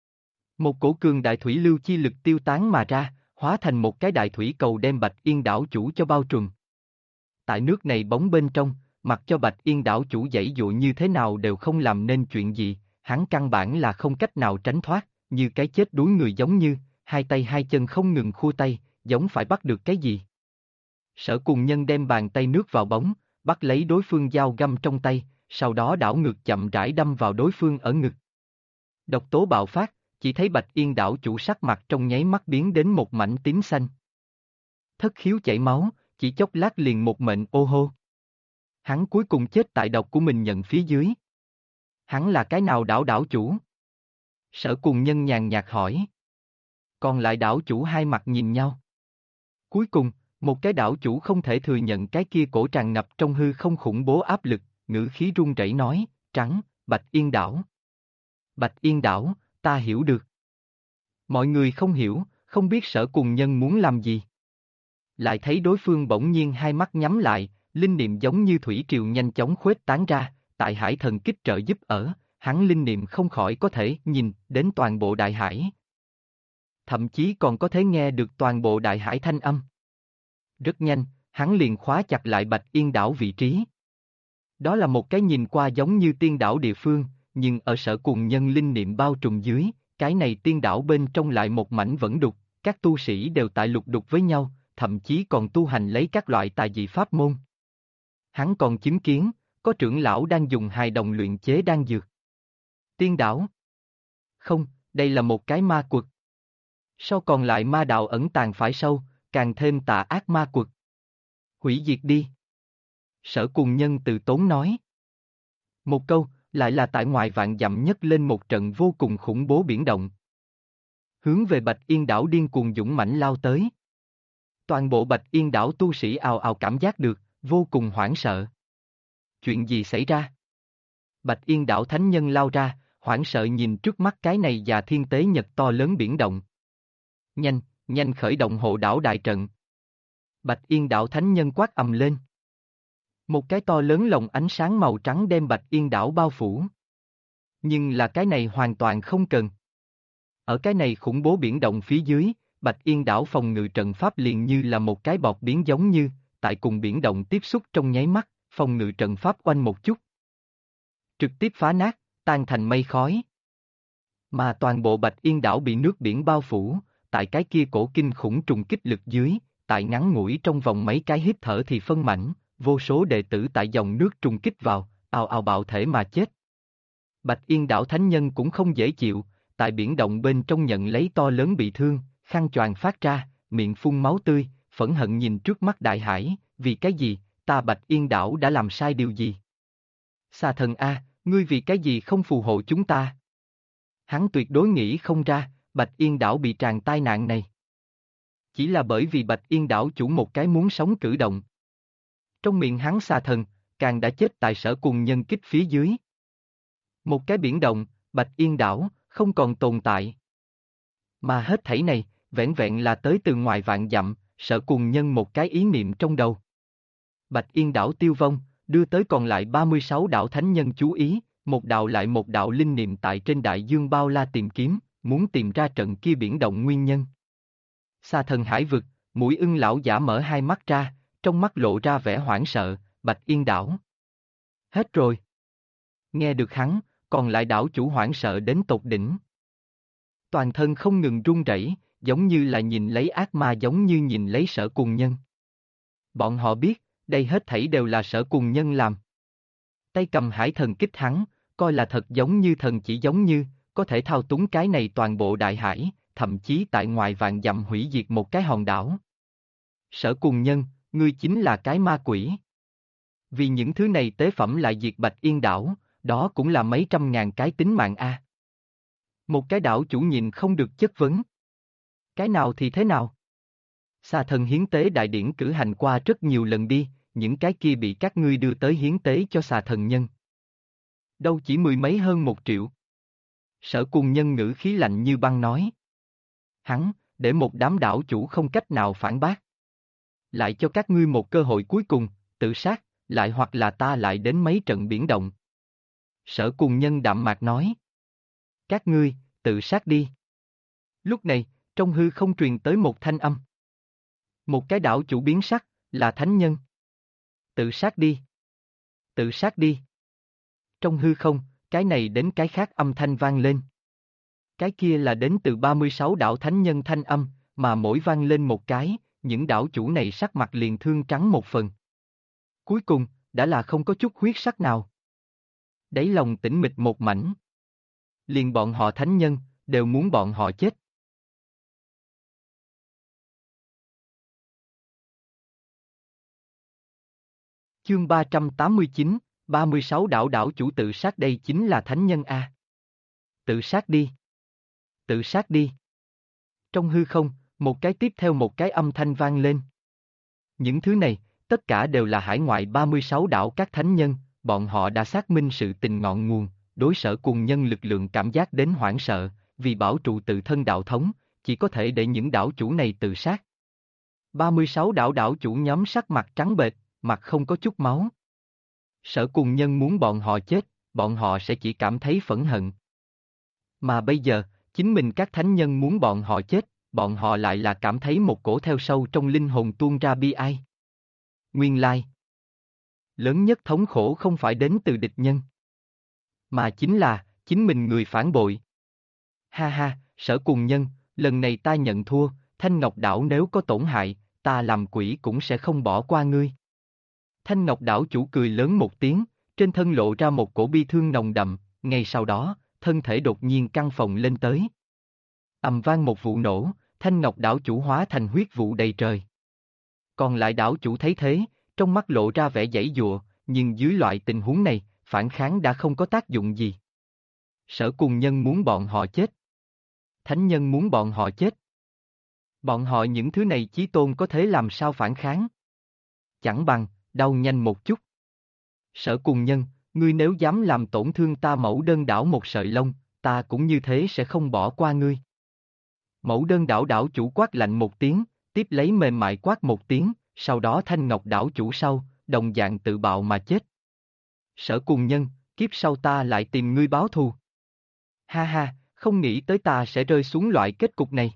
Một cổ cường đại thủy lưu chi lực tiêu tán mà ra, hóa thành một cái đại thủy cầu đem Bạch Yên đảo chủ cho bao trùm. Tại nước này bóng bên trong, mặc cho Bạch Yên đảo chủ giãy dụa như thế nào đều không làm nên chuyện gì, hắn căn bản là không cách nào tránh thoát, như cái chết đuối người giống như, hai tay hai chân không ngừng khua tay, giống phải bắt được cái gì. Sở Cùng Nhân đem bàn tay nước vào bóng, bắt lấy đối phương dao găm trong tay, sau đó đảo ngược chậm rãi đâm vào đối phương ở ngực. Độc tố bạo phát, chỉ thấy Bạch Yên đảo chủ sắc mặt trong nháy mắt biến đến một mảnh tím xanh. Thất khiếu chảy máu, chỉ chốc lát liền một mệnh ô hô. Hắn cuối cùng chết tại độc của mình nhận phía dưới. Hắn là cái nào đảo chủ? Sở Cùng Nhân nhàn nhạt hỏi. Còn lại đảo chủ hai mặt nhìn nhau. Cuối cùng, một cái đảo chủ không thể thừa nhận cái kia cổ tràn ngập trong hư không khủng bố áp lực, ngữ khí run rẩy nói, trắng, Bạch Yên đảo. Bạch Yên đảo, ta hiểu được. Mọi người không hiểu, không biết Sở Cùng Nhân muốn làm gì. Lại thấy đối phương bỗng nhiên hai mắt nhắm lại, linh niệm giống như thủy triều nhanh chóng khuếch tán ra, tại hải thần kích trợ giúp ở, hắn linh niệm không khỏi có thể nhìn đến toàn bộ đại hải. Thậm chí còn có thể nghe được toàn bộ đại hải thanh âm. Rất nhanh, hắn liền khóa chặt lại Bạch Yên đảo vị trí. Đó là một cái nhìn qua giống như tiên đảo địa phương, nhưng ở Sở Cùng Nhân linh niệm bao trùm dưới, cái này tiên đảo bên trong lại một mảnh vẫn đục, các tu sĩ đều tại lục đục với nhau, thậm chí còn tu hành lấy các loại tài dị pháp môn. Hắn còn chứng kiến, có trưởng lão đang dùng hài đồng luyện chế đan dược. Tiên đảo? Không, đây là một cái ma quật. Sau còn lại ma đạo ẩn tàng phải sâu, càng thêm tà ác ma quật. Hủy diệt đi. Sở Cùng Nhân từ tốn nói. Một câu, lại là tại ngoài vạn dặm nhất lên một trận vô cùng khủng bố biển động. Hướng về Bạch Yên đảo điên cuồng dũng mãnh lao tới. Toàn bộ Bạch Yên đảo tu sĩ ào ào cảm giác được, vô cùng hoảng sợ. Chuyện gì xảy ra? Bạch Yên đảo thánh nhân lao ra, hoảng sợ nhìn trước mắt cái này già thiên tế nhật to lớn biển động. Nhanh, nhanh khởi động hộ đảo đại trận. Bạch Yên đảo thánh nhân quát ầm lên. Một cái to lớn lồng ánh sáng màu trắng đem Bạch Yên đảo bao phủ. Nhưng là cái này hoàn toàn không cần. Ở cái này khủng bố biển động phía dưới, Bạch Yên đảo phòng ngự trận pháp liền như là một cái bọt biển giống như, tại cùng biển động tiếp xúc trong nháy mắt, phòng ngự trận pháp oanh một chút. Trực tiếp phá nát, tan thành mây khói. Mà toàn bộ Bạch Yên đảo bị nước biển bao phủ, tại cái kia cổ kinh khủng trùng kích lực dưới, tại ngắn ngủi trong vòng mấy cái hít thở thì phân mảnh, vô số đệ tử tại dòng nước trùng kích vào, ào ào bạo thể mà chết. Bạch Yên đảo thánh nhân cũng không dễ chịu, tại biển động bên trong nhận lấy to lớn bị thương, khăn choàng phát ra, miệng phun máu tươi, phẫn hận nhìn trước mắt đại hải, vì cái gì, ta Bạch Yên đảo đã làm sai điều gì? Xà thần A, ngươi vì cái gì không phù hộ chúng ta? Hắn tuyệt đối nghĩ không ra, Bạch Yên đảo bị tràn tai nạn này. Chỉ là bởi vì Bạch Yên đảo chủ một cái muốn sống cử động. Trong miệng hắn xà thần, càng đã chết tại Sở Cùng Nhân kích phía dưới. Một cái biển động, Bạch Yên đảo, không còn tồn tại. Mà hết thảy này, vẻn vẹn là tới từ ngoài vạn dặm, Sở Cùng Nhân một cái ý niệm trong đầu. Bạch Yên đảo tiêu vong, đưa tới còn lại 36 đảo thánh nhân chú ý, một đạo lại một đạo linh niệm tại trên đại dương bao la tìm kiếm, muốn tìm ra trận kia biển động nguyên nhân. Xa thần hải vực, mũi ưng lão giả mở hai mắt ra, trong mắt lộ ra vẻ hoảng sợ, Bạch Yên đảo. Hết rồi. Nghe được hắn, còn lại đảo chủ hoảng sợ đến tột đỉnh. Toàn thân không ngừng run rẩy, giống như là nhìn lấy ác ma giống như nhìn lấy Sở Cùng Nhân. Bọn họ biết, đây hết thảy đều là Sở Cùng Nhân làm. Tay cầm hải thần kích hắn, coi là thật giống như thần chỉ giống như, có thể thao túng cái này toàn bộ đại hải, thậm chí tại ngoài vạn dặm hủy diệt một cái hòn đảo. Sở Cùng Nhân, ngươi chính là cái ma quỷ. Vì những thứ này tế phẩm lại diệt Bạch Yên đảo, đó cũng là mấy trăm ngàn cái tính mạng a. Một cái đảo chủ nhìn không được chất vấn. Cái nào thì thế nào? Xà thần hiến tế đại điển cử hành qua rất nhiều lần đi, những cái kia bị các ngươi đưa tới hiến tế cho xà thần nhân. Đâu chỉ mười mấy hơn 1 triệu. Sở Cùng Nhân ngữ khí lạnh như băng nói. Hắn, để một đám đảo chủ không cách nào phản bác. Lại cho các ngươi một cơ hội cuối cùng, tự sát, lại hoặc là ta lại đến mấy trận biển động. Sở Cùng Nhân đạm mạc nói. Các ngươi, tự sát đi. Lúc này, trong hư không truyền tới một thanh âm. Một cái đảo chủ biến sắc, là thánh nhân. Tự sát đi. Tự sát đi. Trong hư không, cái này đến cái khác âm thanh vang lên. Cái kia là đến từ 36 đảo thánh nhân thanh âm, mà mỗi vang lên một cái, những đảo chủ này sắc mặt liền thương trắng một phần. Cuối cùng, đã là không có chút huyết sắc nào. Đáy lòng tĩnh mịch một mảnh. Liền bọn họ thánh nhân, đều muốn bọn họ chết. Chương 389, 36 đảo đảo chủ tự sát đây chính là thánh nhân a. Tự sát đi. Tự sát đi. Trong hư không, một cái tiếp theo một cái âm thanh vang lên. Những thứ này, tất cả đều là hải ngoại 36 đảo các thánh nhân, bọn họ đã xác minh sự tình ngọn nguồn, đối Sở Cùng Nhân lực lượng cảm giác đến hoảng sợ, vì bảo trụ tự thân đạo thống, chỉ có thể để những đảo chủ này tự sát. 36 đảo đảo chủ nhóm sắc mặt trắng bệch, mặt không có chút máu. Sở Cùng Nhân muốn bọn họ chết, bọn họ sẽ chỉ cảm thấy phẫn hận. Mà bây giờ, chính mình các thánh nhân muốn bọn họ chết, bọn họ lại là cảm thấy một cổ theo sâu trong linh hồn tuôn ra bi ai. Nguyên lai, lớn nhất thống khổ không phải đến từ địch nhân, mà chính là, chính mình người phản bội. Ha ha, Sở Cùng Nhân, lần này ta nhận thua, Thanh Ngọc Đảo nếu có tổn hại, ta làm quỷ cũng sẽ không bỏ qua ngươi. Thanh Ngọc Đảo chủ cười lớn một tiếng, trên thân lộ ra một cổ bi thương nồng đậm, ngay sau đó, thân thể đột nhiên căng phồng lên tới. Ầm vang một vụ nổ, Thanh Ngọc Đảo chủ hóa thành huyết vụ đầy trời. Còn lại đảo chủ thấy thế, trong mắt lộ ra vẻ giãy giụa, nhưng dưới loại tình huống này, phản kháng đã không có tác dụng gì. Sở Cùng Nhân muốn bọn họ chết. Thánh nhân muốn bọn họ chết. Bọn họ những thứ này chí tôn có thế làm sao phản kháng? Chẳng bằng, đau nhanh một chút. Sở Cùng Nhân, ngươi nếu dám làm tổn thương ta Mẫu Đơn đảo một sợi lông, ta cũng như thế sẽ không bỏ qua ngươi. Mẫu Đơn đảo đảo chủ quát lạnh một tiếng, tiếp lấy mềm mại quát một tiếng, sau đó Thanh Ngọc đảo chủ sau, đồng dạng tự bạo mà chết. Sở Cùng Nhân, kiếp sau ta lại tìm ngươi báo thù. Ha ha, không nghĩ tới ta sẽ rơi xuống loại kết cục này.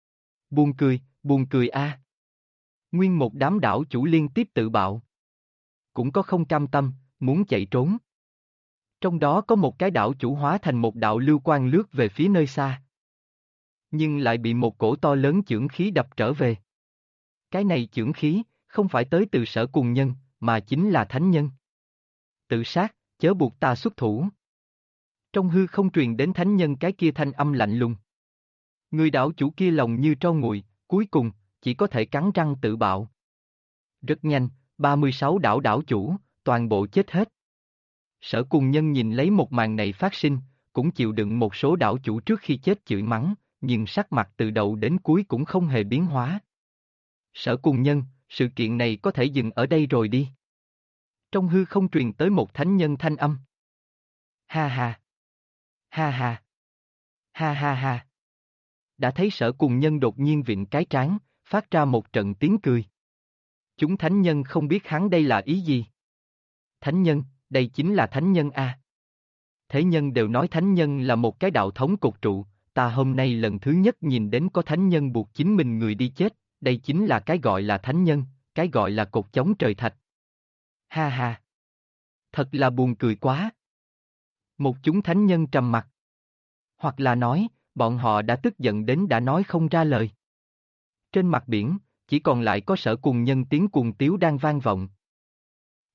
Buồn cười a. Nguyên một đám đảo chủ liên tiếp tự bạo. Cũng có không cam tâm, muốn chạy trốn. Trong đó có một cái đảo chủ hóa thành một đạo lưu quang lướt về phía nơi xa. Nhưng lại bị một cổ to lớn chưởng khí đập trở về. Cái này chưởng khí, không phải tới từ Sở Cùng Nhân, mà chính là thánh nhân. Tự sát, chớ buộc ta xuất thủ. Trong hư không truyền đến thánh nhân cái kia thanh âm lạnh lùng. Người đảo chủ kia lòng như tro nguội, cuối cùng, chỉ có thể cắn răng tự bạo. Rất nhanh, 36 đảo đảo chủ, toàn bộ chết hết. Sở Cùng Nhân nhìn lấy một màn này phát sinh, cũng chịu đựng một số đảo chủ trước khi chết chửi mắng, nhưng sắc mặt từ đầu đến cuối cũng không hề biến hóa. Sở Cùng Nhân, sự kiện này có thể dừng ở đây rồi đi. Trong hư không truyền tới một thánh nhân thanh âm. Ha ha. Ha ha. Ha ha ha. Đã thấy Sở Cùng Nhân đột nhiên vịn cái trán, phát ra một trận tiếng cười. Chúng thánh nhân không biết hắn đây là ý gì. Thánh nhân, đây chính là thánh nhân a. Thế nhân đều nói thánh nhân là một cái đạo thống cột trụ, ta hôm nay lần thứ nhất nhìn đến có thánh nhân buộc chính mình người đi chết, đây chính là cái gọi là thánh nhân, cái gọi là cột chống trời thạch. Ha ha. Thật là buồn cười quá. Một chúng thánh nhân trầm mặt. Hoặc là nói, bọn họ đã tức giận đến đã nói không ra lời. Trên mặt biển, chỉ còn lại có Sở Cùng Nhân tiếng cuồng tiếu đang vang vọng.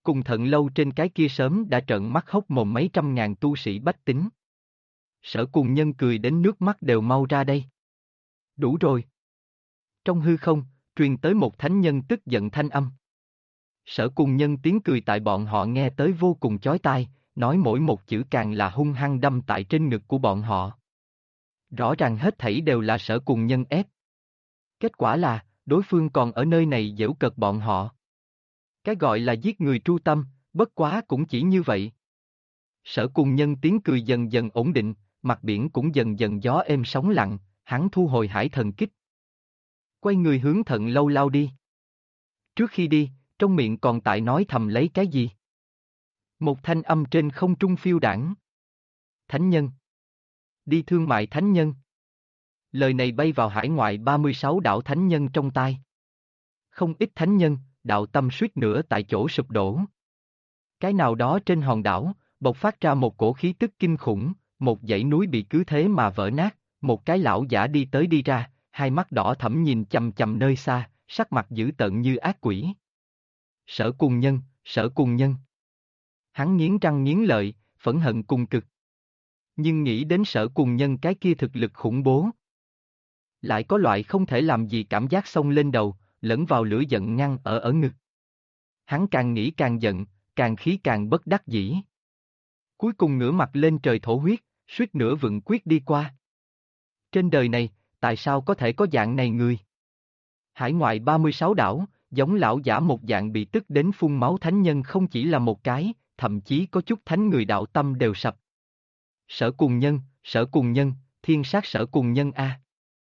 Cùng Thận Lâu trên cái kia sớm đã trợn mắt hốc mồm mấy trăm ngàn tu sĩ bách tính. Sở Cùng Nhân cười đến nước mắt đều mau ra đây. Đủ rồi. Trong hư không, truyền tới một thánh nhân tức giận thanh âm. Sở Cùng Nhân tiếng cười tại bọn họ nghe tới vô cùng chói tai, nói mỗi một chữ càng là hung hăng đâm tại trên ngực của bọn họ. Rõ ràng hết thảy đều là Sở Cùng Nhân ép. Kết quả là, đối phương còn ở nơi này giễu cợt bọn họ. Cái gọi là giết người tru tâm, bất quá cũng chỉ như vậy. Sở Cùng Nhân tiếng cười dần dần ổn định, mặt biển cũng dần dần gió êm sóng lặng, hắn thu hồi hải thần kích. Quay người hướng Thận Lâu lao đi. Trước khi đi, trong miệng còn tại nói thầm lấy cái gì? Một thanh âm trên không trung phiêu đãng. Thánh nhân. Đi thương mại thánh nhân. Lời này bay vào hải ngoại 36 đạo thánh nhân trong tai. Không ít thánh nhân, đạo tâm suýt nữa tại chỗ sụp đổ. Cái nào đó trên hòn đảo, bộc phát ra một cổ khí tức kinh khủng, một dãy núi bị cứ thế mà vỡ nát, một cái lão giả đi tới đi ra, hai mắt đỏ thẫm nhìn chằm chằm nơi xa, sắc mặt dữ tợn như ác quỷ. Sở Cùng Nhân, Sở Cùng Nhân. Hắn nghiến răng nghiến lợi, phẫn hận cùng cực. Nhưng nghĩ đến Sở Cùng Nhân cái kia thực lực khủng bố. Lại có loại không thể làm gì cảm giác xông lên đầu, lẫn vào lửa giận ngăn ở ngực. Hắn càng nghĩ càng giận, càng khí càng bất đắc dĩ. Cuối cùng ngửa mặt lên trời thổ huyết, suýt nữa vựng quyết đi qua. Trên đời này, tại sao có thể có dạng này người? Hải ngoại 36 đảo, giống lão giả một dạng bị tức đến phun máu thánh nhân không chỉ là một cái, thậm chí có chút thánh người đạo tâm đều sập. Sở Cùng Nhân, Sở Cùng Nhân, thiên sát Sở Cùng Nhân a.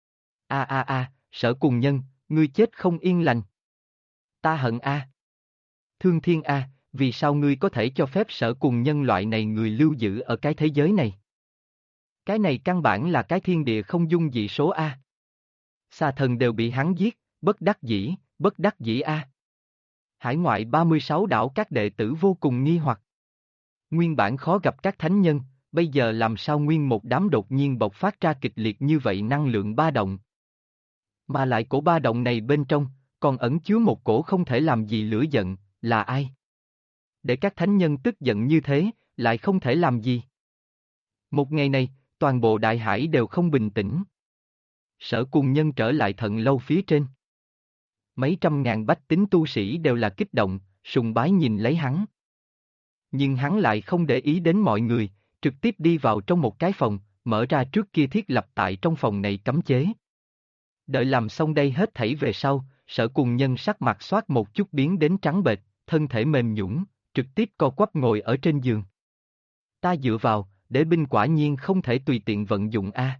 Sở Cùng Nhân, ngươi chết không yên lành. Ta hận a. Thương thiên a, vì sao ngươi có thể cho phép Sở Cùng Nhân loại này người lưu giữ ở cái thế giới này? Cái này căn bản là cái thiên địa không dung dị số a. Xà thần đều bị hắn giết, bất đắc dĩ a. Hải ngoại 36 đảo các đệ tử vô cùng nghi hoặc. Nguyên bản khó gặp các thánh nhân, bây giờ làm sao nguyên một đám đột nhiên bộc phát ra kịch liệt như vậy năng lượng ba động. Mà lại cổ ba động này bên trong, còn ẩn chứa một cổ không thể làm gì lửa giận, là ai? Để các thánh nhân tức giận như thế, lại không thể làm gì. Một ngày này, toàn bộ đại hải đều không bình tĩnh. Sở Cùng Nhân trở lại Thận Lâu phía trên. Mấy trăm ngàn bách tính tu sĩ đều là kích động, sùng bái nhìn lấy hắn. Nhưng hắn lại không để ý đến mọi người, trực tiếp đi vào trong một cái phòng, mở ra trước kia thiết lập tại trong phòng này cấm chế. Đợi làm xong đây hết thảy về sau, Sở Cùng Nhân sắc mặt xoát một chút biến đến trắng bệch, thân thể mềm nhũn, trực tiếp co quắp ngồi ở trên giường. Ta dựa vào, đế binh quả nhiên không thể tùy tiện vận dụng a.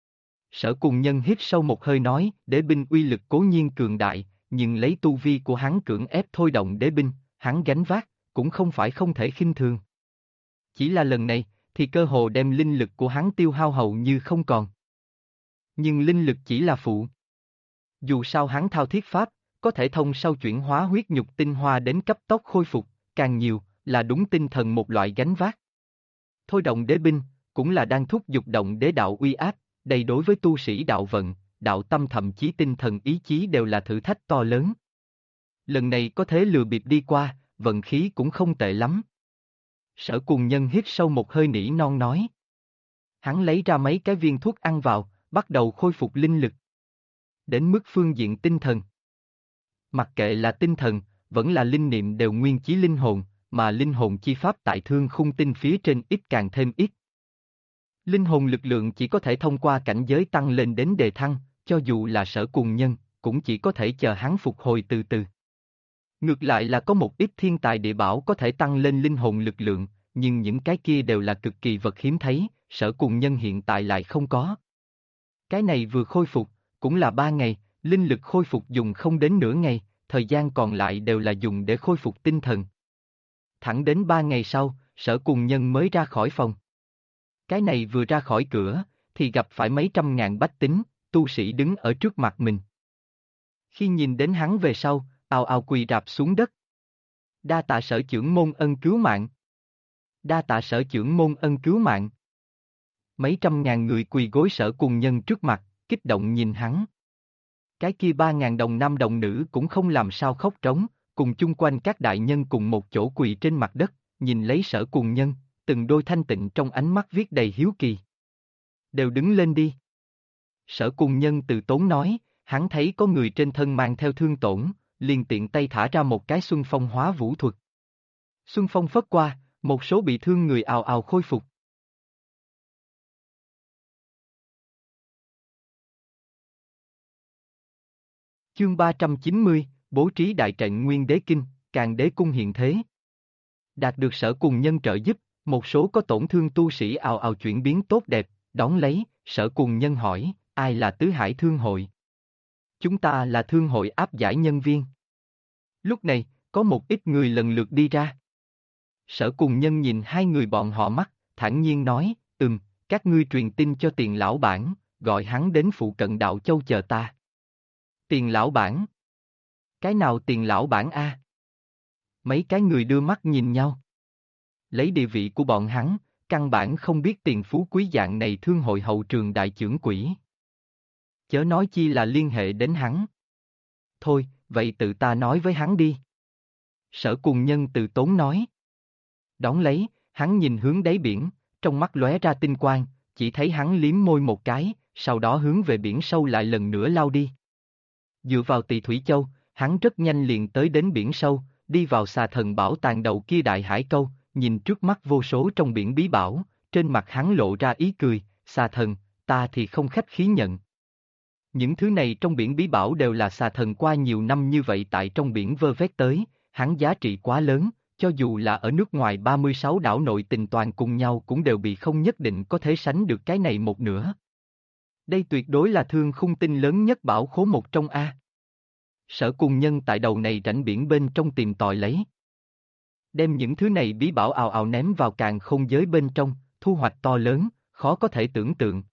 Sở Cùng Nhân hít sâu một hơi nói, đế binh uy lực cố nhiên cường đại, nhưng lấy tu vi của hắn cưỡng ép thôi động đế binh, hắn gánh vác, cũng không phải không thể khinh thường. Chỉ là lần này, thì cơ hồ đem linh lực của hắn tiêu hao hầu như không còn. Nhưng linh lực chỉ là phụ. Dù sao hắn thao thiết pháp, có thể thông sau chuyển hóa huyết nhục tinh hoa đến cấp tốc khôi phục, càng nhiều, là đúng tinh thần một loại gánh vác. Thôi động đế binh, cũng là đang thúc giục động đế đạo uy áp, đây đối với tu sĩ đạo vận, đạo tâm thậm chí tinh thần ý chí đều là thử thách to lớn. Lần này có thế lừa bịp đi qua, vận khí cũng không tệ lắm. Sở Cùng Nhân hít sâu một hơi nỉ non nói. Hắn lấy ra mấy cái viên thuốc ăn vào, bắt đầu khôi phục linh lực. Đến mức phương diện tinh thần. Mặc kệ là tinh thần, vẫn là linh niệm đều nguyên chí linh hồn, mà linh hồn chi pháp tại thương khung tinh phía trên ít càng thêm ít. Linh hồn lực lượng chỉ có thể thông qua cảnh giới tăng lên đến đề thăng, cho dù là Sở Cùng Nhân, cũng chỉ có thể chờ hắn phục hồi từ từ. Ngược lại là có một ít thiên tài địa bảo có thể tăng lên linh hồn lực lượng, nhưng những cái kia đều là cực kỳ vật hiếm thấy, Sở Cùng Nhân hiện tại lại không có. Cái này vừa khôi phục, cũng là 3 ngày, linh lực khôi phục dùng không đến nửa ngày, thời gian còn lại đều là dùng để khôi phục tinh thần. Thẳng đến 3 ngày sau, Sở Cùng Nhân mới ra khỏi phòng. Cái này vừa ra khỏi cửa, thì gặp phải mấy trăm ngàn bách tính, tu sĩ đứng ở trước mặt mình. Khi nhìn đến hắn về sau, ào ào quỳ rạp xuống đất. Đa tạ Sở trưởng môn ân cứu mạng. Đa tạ Sở trưởng môn ân cứu mạng. Mấy trăm ngàn người quỳ gối Sở Cùng Nhân trước mặt, kích động nhìn hắn. Cái kia 3.000 đồng nam đồng nữ cũng không làm sao khóc trống, cùng chung quanh các đại nhân cùng một chỗ quỳ trên mặt đất, nhìn lấy Sở Cuồng Nhân, từng đôi thanh tịnh trong ánh mắt viết đầy hiếu kỳ. Đều đứng lên đi. Sở Cuồng Nhân từ tốn nói, hắn thấy có người trên thân mang theo thương tổn, liền tiện tay thả ra một cái Xuân Phong hóa vũ thuật. Xuân Phong phất qua, một số bị thương người ào ào khôi phục. Chương 390, bố trí đại trận Nguyên Đế Kinh, Càn Đế Cung hiện thế. Đạt được Sở Cuồng Nhân trợ giúp, một số có tổn thương tu sĩ ào ào chuyển biến tốt đẹp, đón lấy, Sở Cuồng Nhân hỏi, ai là Tứ Hải Thương Hội? Chúng ta là Thương Hội áp giải nhân viên. Lúc này, có một ít người lần lượt đi ra. Sở Cuồng Nhân nhìn hai người bọn họ mắt, thản nhiên nói, các ngươi truyền tin cho Tiền lão bản, gọi hắn đến phụ cận Đạo Châu chờ ta. Tiền lão bản? Cái nào Tiền lão bản a? Mấy cái người đưa mắt nhìn nhau. Lấy địa vị của bọn hắn, căn bản không biết Tiền phú quý dạng này Thương hội hậu trường đại trưởng quỹ. Chớ nói chi là liên hệ đến hắn. Thôi, vậy tự ta nói với hắn đi. Sở Cuồng Nhân từ tốn nói. Đón lấy, hắn nhìn hướng đáy biển, trong mắt lóe ra tinh quang, chỉ thấy hắn liếm môi một cái, sau đó hướng về biển sâu lại lần nữa lao đi. Dựa vào Tỳ Thủy Châu, hắn rất nhanh liền tới đến biển sâu, đi vào Xà Thần bảo tàng đầu kia đại hải câu, nhìn trước mắt vô số trong biển bí bảo, trên mặt hắn lộ ra ý cười, Xà Thần, ta thì không khách khí nhận. Những thứ này trong biển bí bảo đều là Xà Thần qua nhiều năm như vậy tại trong biển vơ vét tới, hắn giá trị quá lớn, cho dù là ở nước ngoài 36 đảo nội tình toàn cùng nhau cũng đều bị không nhất định có thể sánh được cái này một nửa. Đây tuyệt đối là thương khung tinh lớn nhất bảo khố một trong A. Sở Cuồng Nhân tại đầu này rãnh biển bên trong tìm tòi lấy. Đem những thứ này bí bảo ào ào ném vào càn khôn giới bên trong, thu hoạch to lớn, khó có thể tưởng tượng.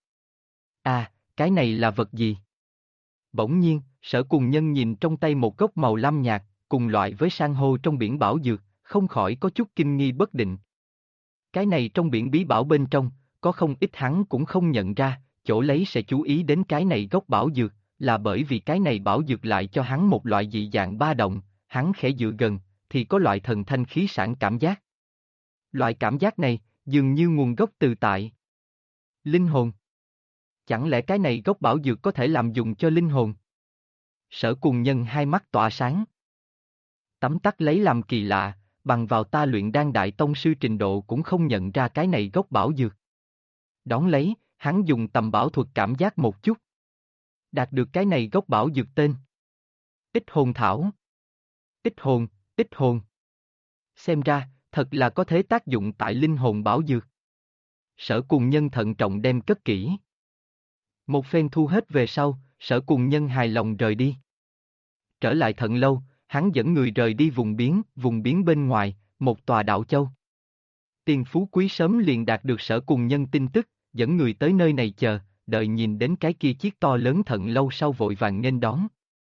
Cái này là vật gì? Bỗng nhiên, Sở Cuồng Nhân nhìn trong tay một gốc màu lam nhạt, cùng loại với san hô trong biển bảo dược, không khỏi có chút kinh nghi bất định. Cái này trong biển bí bảo bên trong, có không ít hắn cũng không nhận ra, chỗ lấy sẽ chú ý đến cái này gốc bảo dược, là bởi vì cái này bảo dược lại cho hắn một loại dị dạng ba động, hắn khẽ dựa gần, thì có loại thần thanh khí sảng cảm giác. Loại cảm giác này, dường như nguồn gốc từ tại linh hồn. Chẳng lẽ cái này gốc bảo dược có thể làm dùng cho linh hồn? Sở Cuồng Nhân hai mắt tỏa sáng. Tấm tắc lấy làm kỳ lạ, bằng vào ta luyện đan đại tông sư trình độ cũng không nhận ra cái này gốc bảo dược. Đón lấy, hắn dùng tầm bảo thuật cảm giác một chút. Đạt được cái này gốc bảo dược tên. Tích hồn thảo. Tích hồn. Xem ra, thật là có thế tác dụng tại linh hồn bảo dược. Sở Cuồng Nhân thận trọng đem cất kỹ. Một phen thu hết về sau, Sở Cuồng Nhân hài lòng rời đi. Trở lại Thận Lâu, hắn dẫn người rời đi vùng biến bên ngoài, một tòa Đạo Châu. Tiền phú quý sớm liền đạt được Sở Cuồng Nhân tin tức, dẫn người tới nơi này chờ, đợi nhìn đến cái kia chiếc to lớn Thận Lâu sau vội vàng nghênh đón.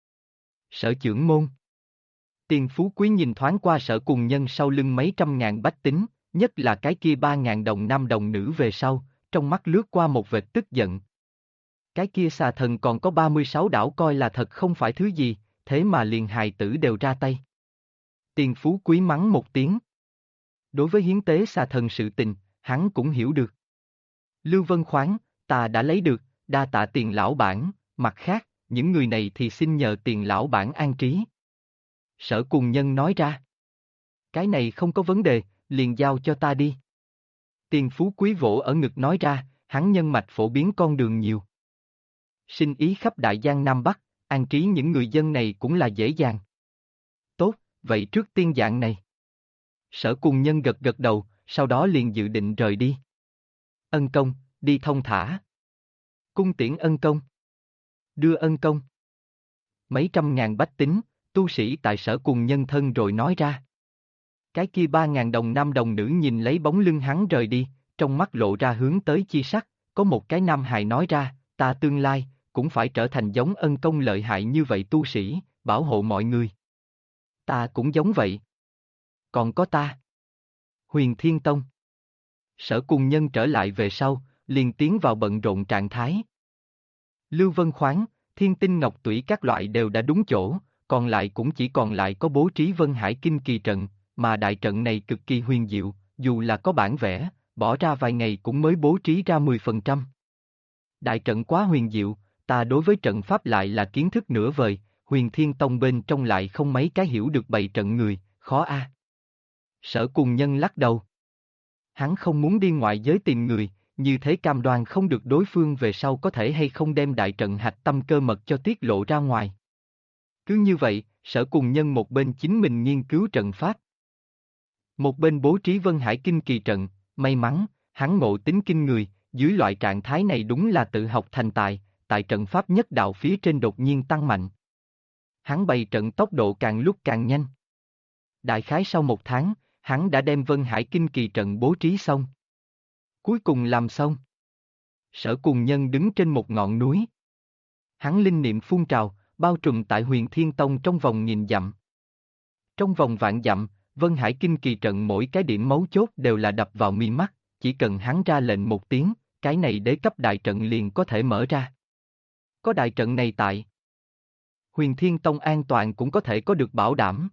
Sở trưởng môn. Tiền phú quý nhìn thoáng qua Sở Cuồng Nhân sau lưng mấy trăm ngàn bách tính, nhất là cái kia 3.000 đồng nam đồng nữ về sau, trong mắt lướt qua một vệt tức giận. Cái kia Xà Thần còn có 36 đảo coi là thật không phải thứ gì, thế mà liền hài tử đều ra tay. Tiền phú quý mắng một tiếng. Đối với hiến tế Xà Thần sự tình, hắn cũng hiểu được. Lưu Vân khoáng, ta đã lấy được, đa tạ Tiền lão bản, mặt khác, những người này thì xin nhờ Tiền lão bản an trí. Sở Cuồng Nhân nói ra. Cái này không có vấn đề, liền giao cho ta đi. Tiền phú quý vỗ ở ngực nói ra, hắn nhân mạch phổ biến con đường nhiều. Sinh ý khắp Đại Giang Nam Bắc, an trí những người dân này cũng là dễ dàng. Tốt, vậy trước tiên dạng này. Sở Cuồng Nhân gật gật đầu, sau đó liền dự định rời đi. Ân công, đi thông thả. Cung tiễn ân công. Đưa ân công. Mấy trăm ngàn bách tính, tu sĩ tại Sở Cuồng Nhân thân rồi nói ra. Cái kia 3.000 đồng nam đồng nữ nhìn lấy bóng lưng hắn rời đi, trong mắt lộ ra hướng tới chi sắc, có một cái nam hài nói ra, ta tương lai, cũng phải trở thành giống ân công lợi hại như vậy tu sĩ, bảo hộ mọi người. Ta cũng giống vậy. Còn có ta. Huyền Thiên Tông. Sở Cuồng Nhân trở lại về sau, liền tiến vào bận rộn trạng thái. Lưu Vân khoáng, Thiên tinh ngọc tủy các loại đều đã đúng chỗ, còn lại cũng chỉ còn lại có bố trí Vân Hải Kinh Kỳ trận, mà đại trận này cực kỳ huyền diệu, dù là có bản vẽ, bỏ ra vài ngày cũng mới bố trí ra 10%. Đại trận quá huyền diệu, ta đối với trận pháp lại là kiến thức nửa vời, Huyền Thiên Tông bên trong lại không mấy cái hiểu được bày trận người, khó a. Sở Cùng Nhân lắc đầu. Hắn không muốn đi ngoại giới tìm người, như thế cam đoan không được đối phương về sau có thể hay không đem đại trận hạch tâm cơ mật cho tiết lộ ra ngoài. Cứ như vậy, Sở Cùng Nhân một bên chính mình nghiên cứu trận pháp, một bên bố trí Vân Hải Kinh Kỳ trận, may mắn, hắn ngộ tính kinh người, dưới loại trạng thái này đúng là tự học thành tài, tại trận pháp nhất đạo phía trên đột nhiên tăng mạnh. Hắn bày trận tốc độ càng lúc càng nhanh. Đại khái sau 1 tháng, hắn đã đem Vân Hải Kinh Kỳ trận bố trí xong. Cuối cùng làm xong. Sở Cùng Nhân đứng trên một ngọn núi. Hắn linh niệm phun trào, bao trùm tại Huyền Thiên Tông trong vòng 1000 dặm. Trong vòng vạn dặm, Vân Hải Kinh Kỳ trận mỗi cái điểm mấu chốt đều là đập vào mi mắt, chỉ cần hắn ra lệnh một tiếng, cái này đế cấp đại trận liền có thể mở ra. Có đại trận này tại, Huyền Thiên Tông an toàn cũng có thể có được bảo đảm.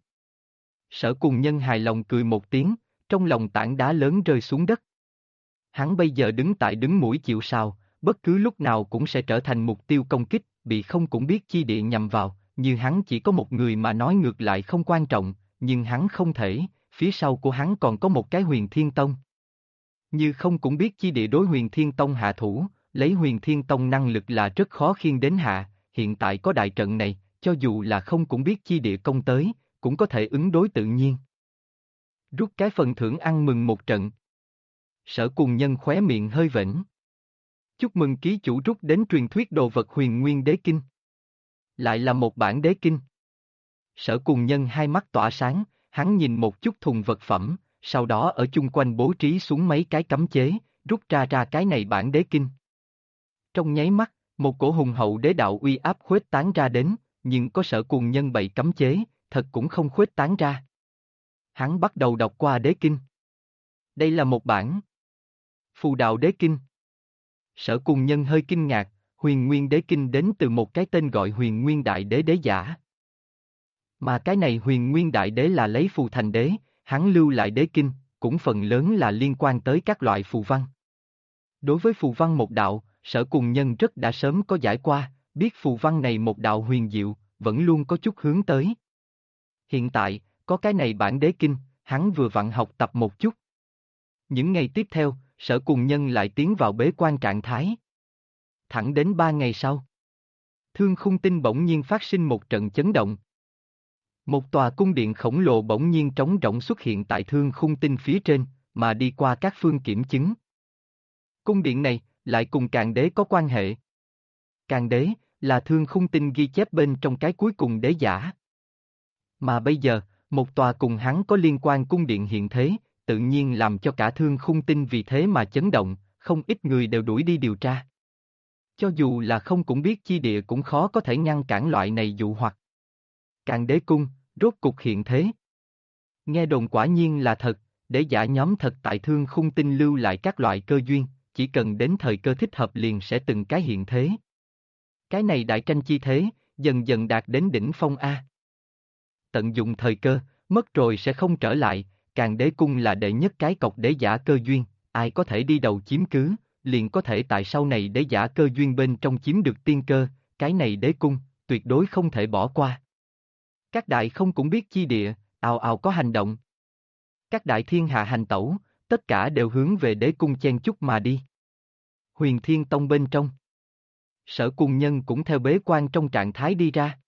Sở Cùng Nhân hài lòng cười một tiếng, trong lòng tảng đá lớn rơi xuống đất. Hắn bây giờ đứng mũi chịu sào, bất cứ lúc nào cũng sẽ trở thành mục tiêu công kích, bị không cũng biết chi địa nhằm vào, như hắn chỉ có một người mà nói ngược lại không quan trọng, nhưng hắn không thể, phía sau của hắn còn có một cái Huyền Thiên Tông. Như không cũng biết chi địa đối Huyền Thiên Tông hạ thủ, lấy Huyền Thiên Tông năng lực là rất khó khiêng đến hạ, hiện tại có đại trận này, cho dù là không cũng biết chi địa công tới, cũng có thể ứng đối tự nhiên. Rút cái phần thưởng ăn mừng một trận. Sở Cùng Nhân khóe miệng hơi vểnh. Chúc mừng ký chủ rút đến truyền thuyết đồ vật Huyền Nguyên Đế Kinh. Lại là một bản đế kinh. Sở Cùng Nhân hai mắt tỏa sáng, hắn nhìn một chút thùng vật phẩm, sau đó ở chung quanh bố trí xuống mấy cái cấm chế, rút ra cái này bản đế kinh. Trong nháy mắt, một cổ hùng hậu đế đạo uy áp khuếch tán ra đến, nhưng có Sở Cùng Nhân bày cấm chế, thật cũng không khuếch tán ra. Hắn bắt đầu đọc qua đế kinh. Đây là một bản Phù Đạo Đế Kinh. Sở Cùng Nhân hơi kinh ngạc, Huyền Nguyên Đế Kinh đến từ một cái tên gọi Huyền Nguyên Đại Đế đế giả. Mà cái này Huyền Nguyên Đại Đế là lấy phù thành đế, hắn lưu lại đế kinh, cũng phần lớn là liên quan tới các loại phù văn. Đối với phù văn một đạo, Sở Cùng Nhân rất đã sớm có giải qua, biết phù văn này một đạo huyền diệu, vẫn luôn có chút hướng tới. Hiện tại, có cái này bản đế kinh, hắn vừa vặn học tập một chút. Những ngày tiếp theo, Sở Cùng Nhân lại tiến vào bế quan trạng thái. Thẳng đến 3 ngày sau, Thương Khung Tinh bỗng nhiên phát sinh một trận chấn động. Một tòa cung điện khổng lồ bỗng nhiên trống rỗng xuất hiện tại Thương Khung Tinh phía trên, mà đi qua các phương kiểm chứng. Cung điện này, lại cùng Càn Đế có quan hệ. Càn Đế, là Thương Khung Tinh ghi chép bên trong cái cuối cùng đế giả. Mà bây giờ, một tòa cùng hắn có liên quan cung điện hiện thế, tự nhiên làm cho cả Thương Khung Tinh vì thế mà chấn động, không ít người đều đuổi đi điều tra. Cho dù là không cũng biết chi địa cũng khó có thể ngăn cản loại này dụ hoặc. Càn Đế cung, rốt cục hiện thế. Nghe đồn quả nhiên là thật, đế giả nhóm thật tại Thương Khung Tinh lưu lại các loại cơ duyên, chỉ cần đến thời cơ thích hợp liền sẽ từng cái hiện thế. Cái này đại tranh chi thế, dần dần đạt đến đỉnh phong A. Tận dụng thời cơ, mất rồi sẽ không trở lại, Càn Đế cung là đệ nhất cái cọc đế giả cơ duyên, ai có thể đi đầu chiếm cứ, liền có thể tại sau này đế giả cơ duyên bên trong chiếm được tiên cơ, cái này đế cung, tuyệt đối không thể bỏ qua. Các đại không cũng biết chi địa, ào ào có hành động. Các đại thiên hạ hành tẩu, tất cả đều hướng về đế cung chen chúc mà đi. Huyền Thiên Tông bên trong, Sở Cùng Nhân cũng theo bế quan trong trạng thái đi ra.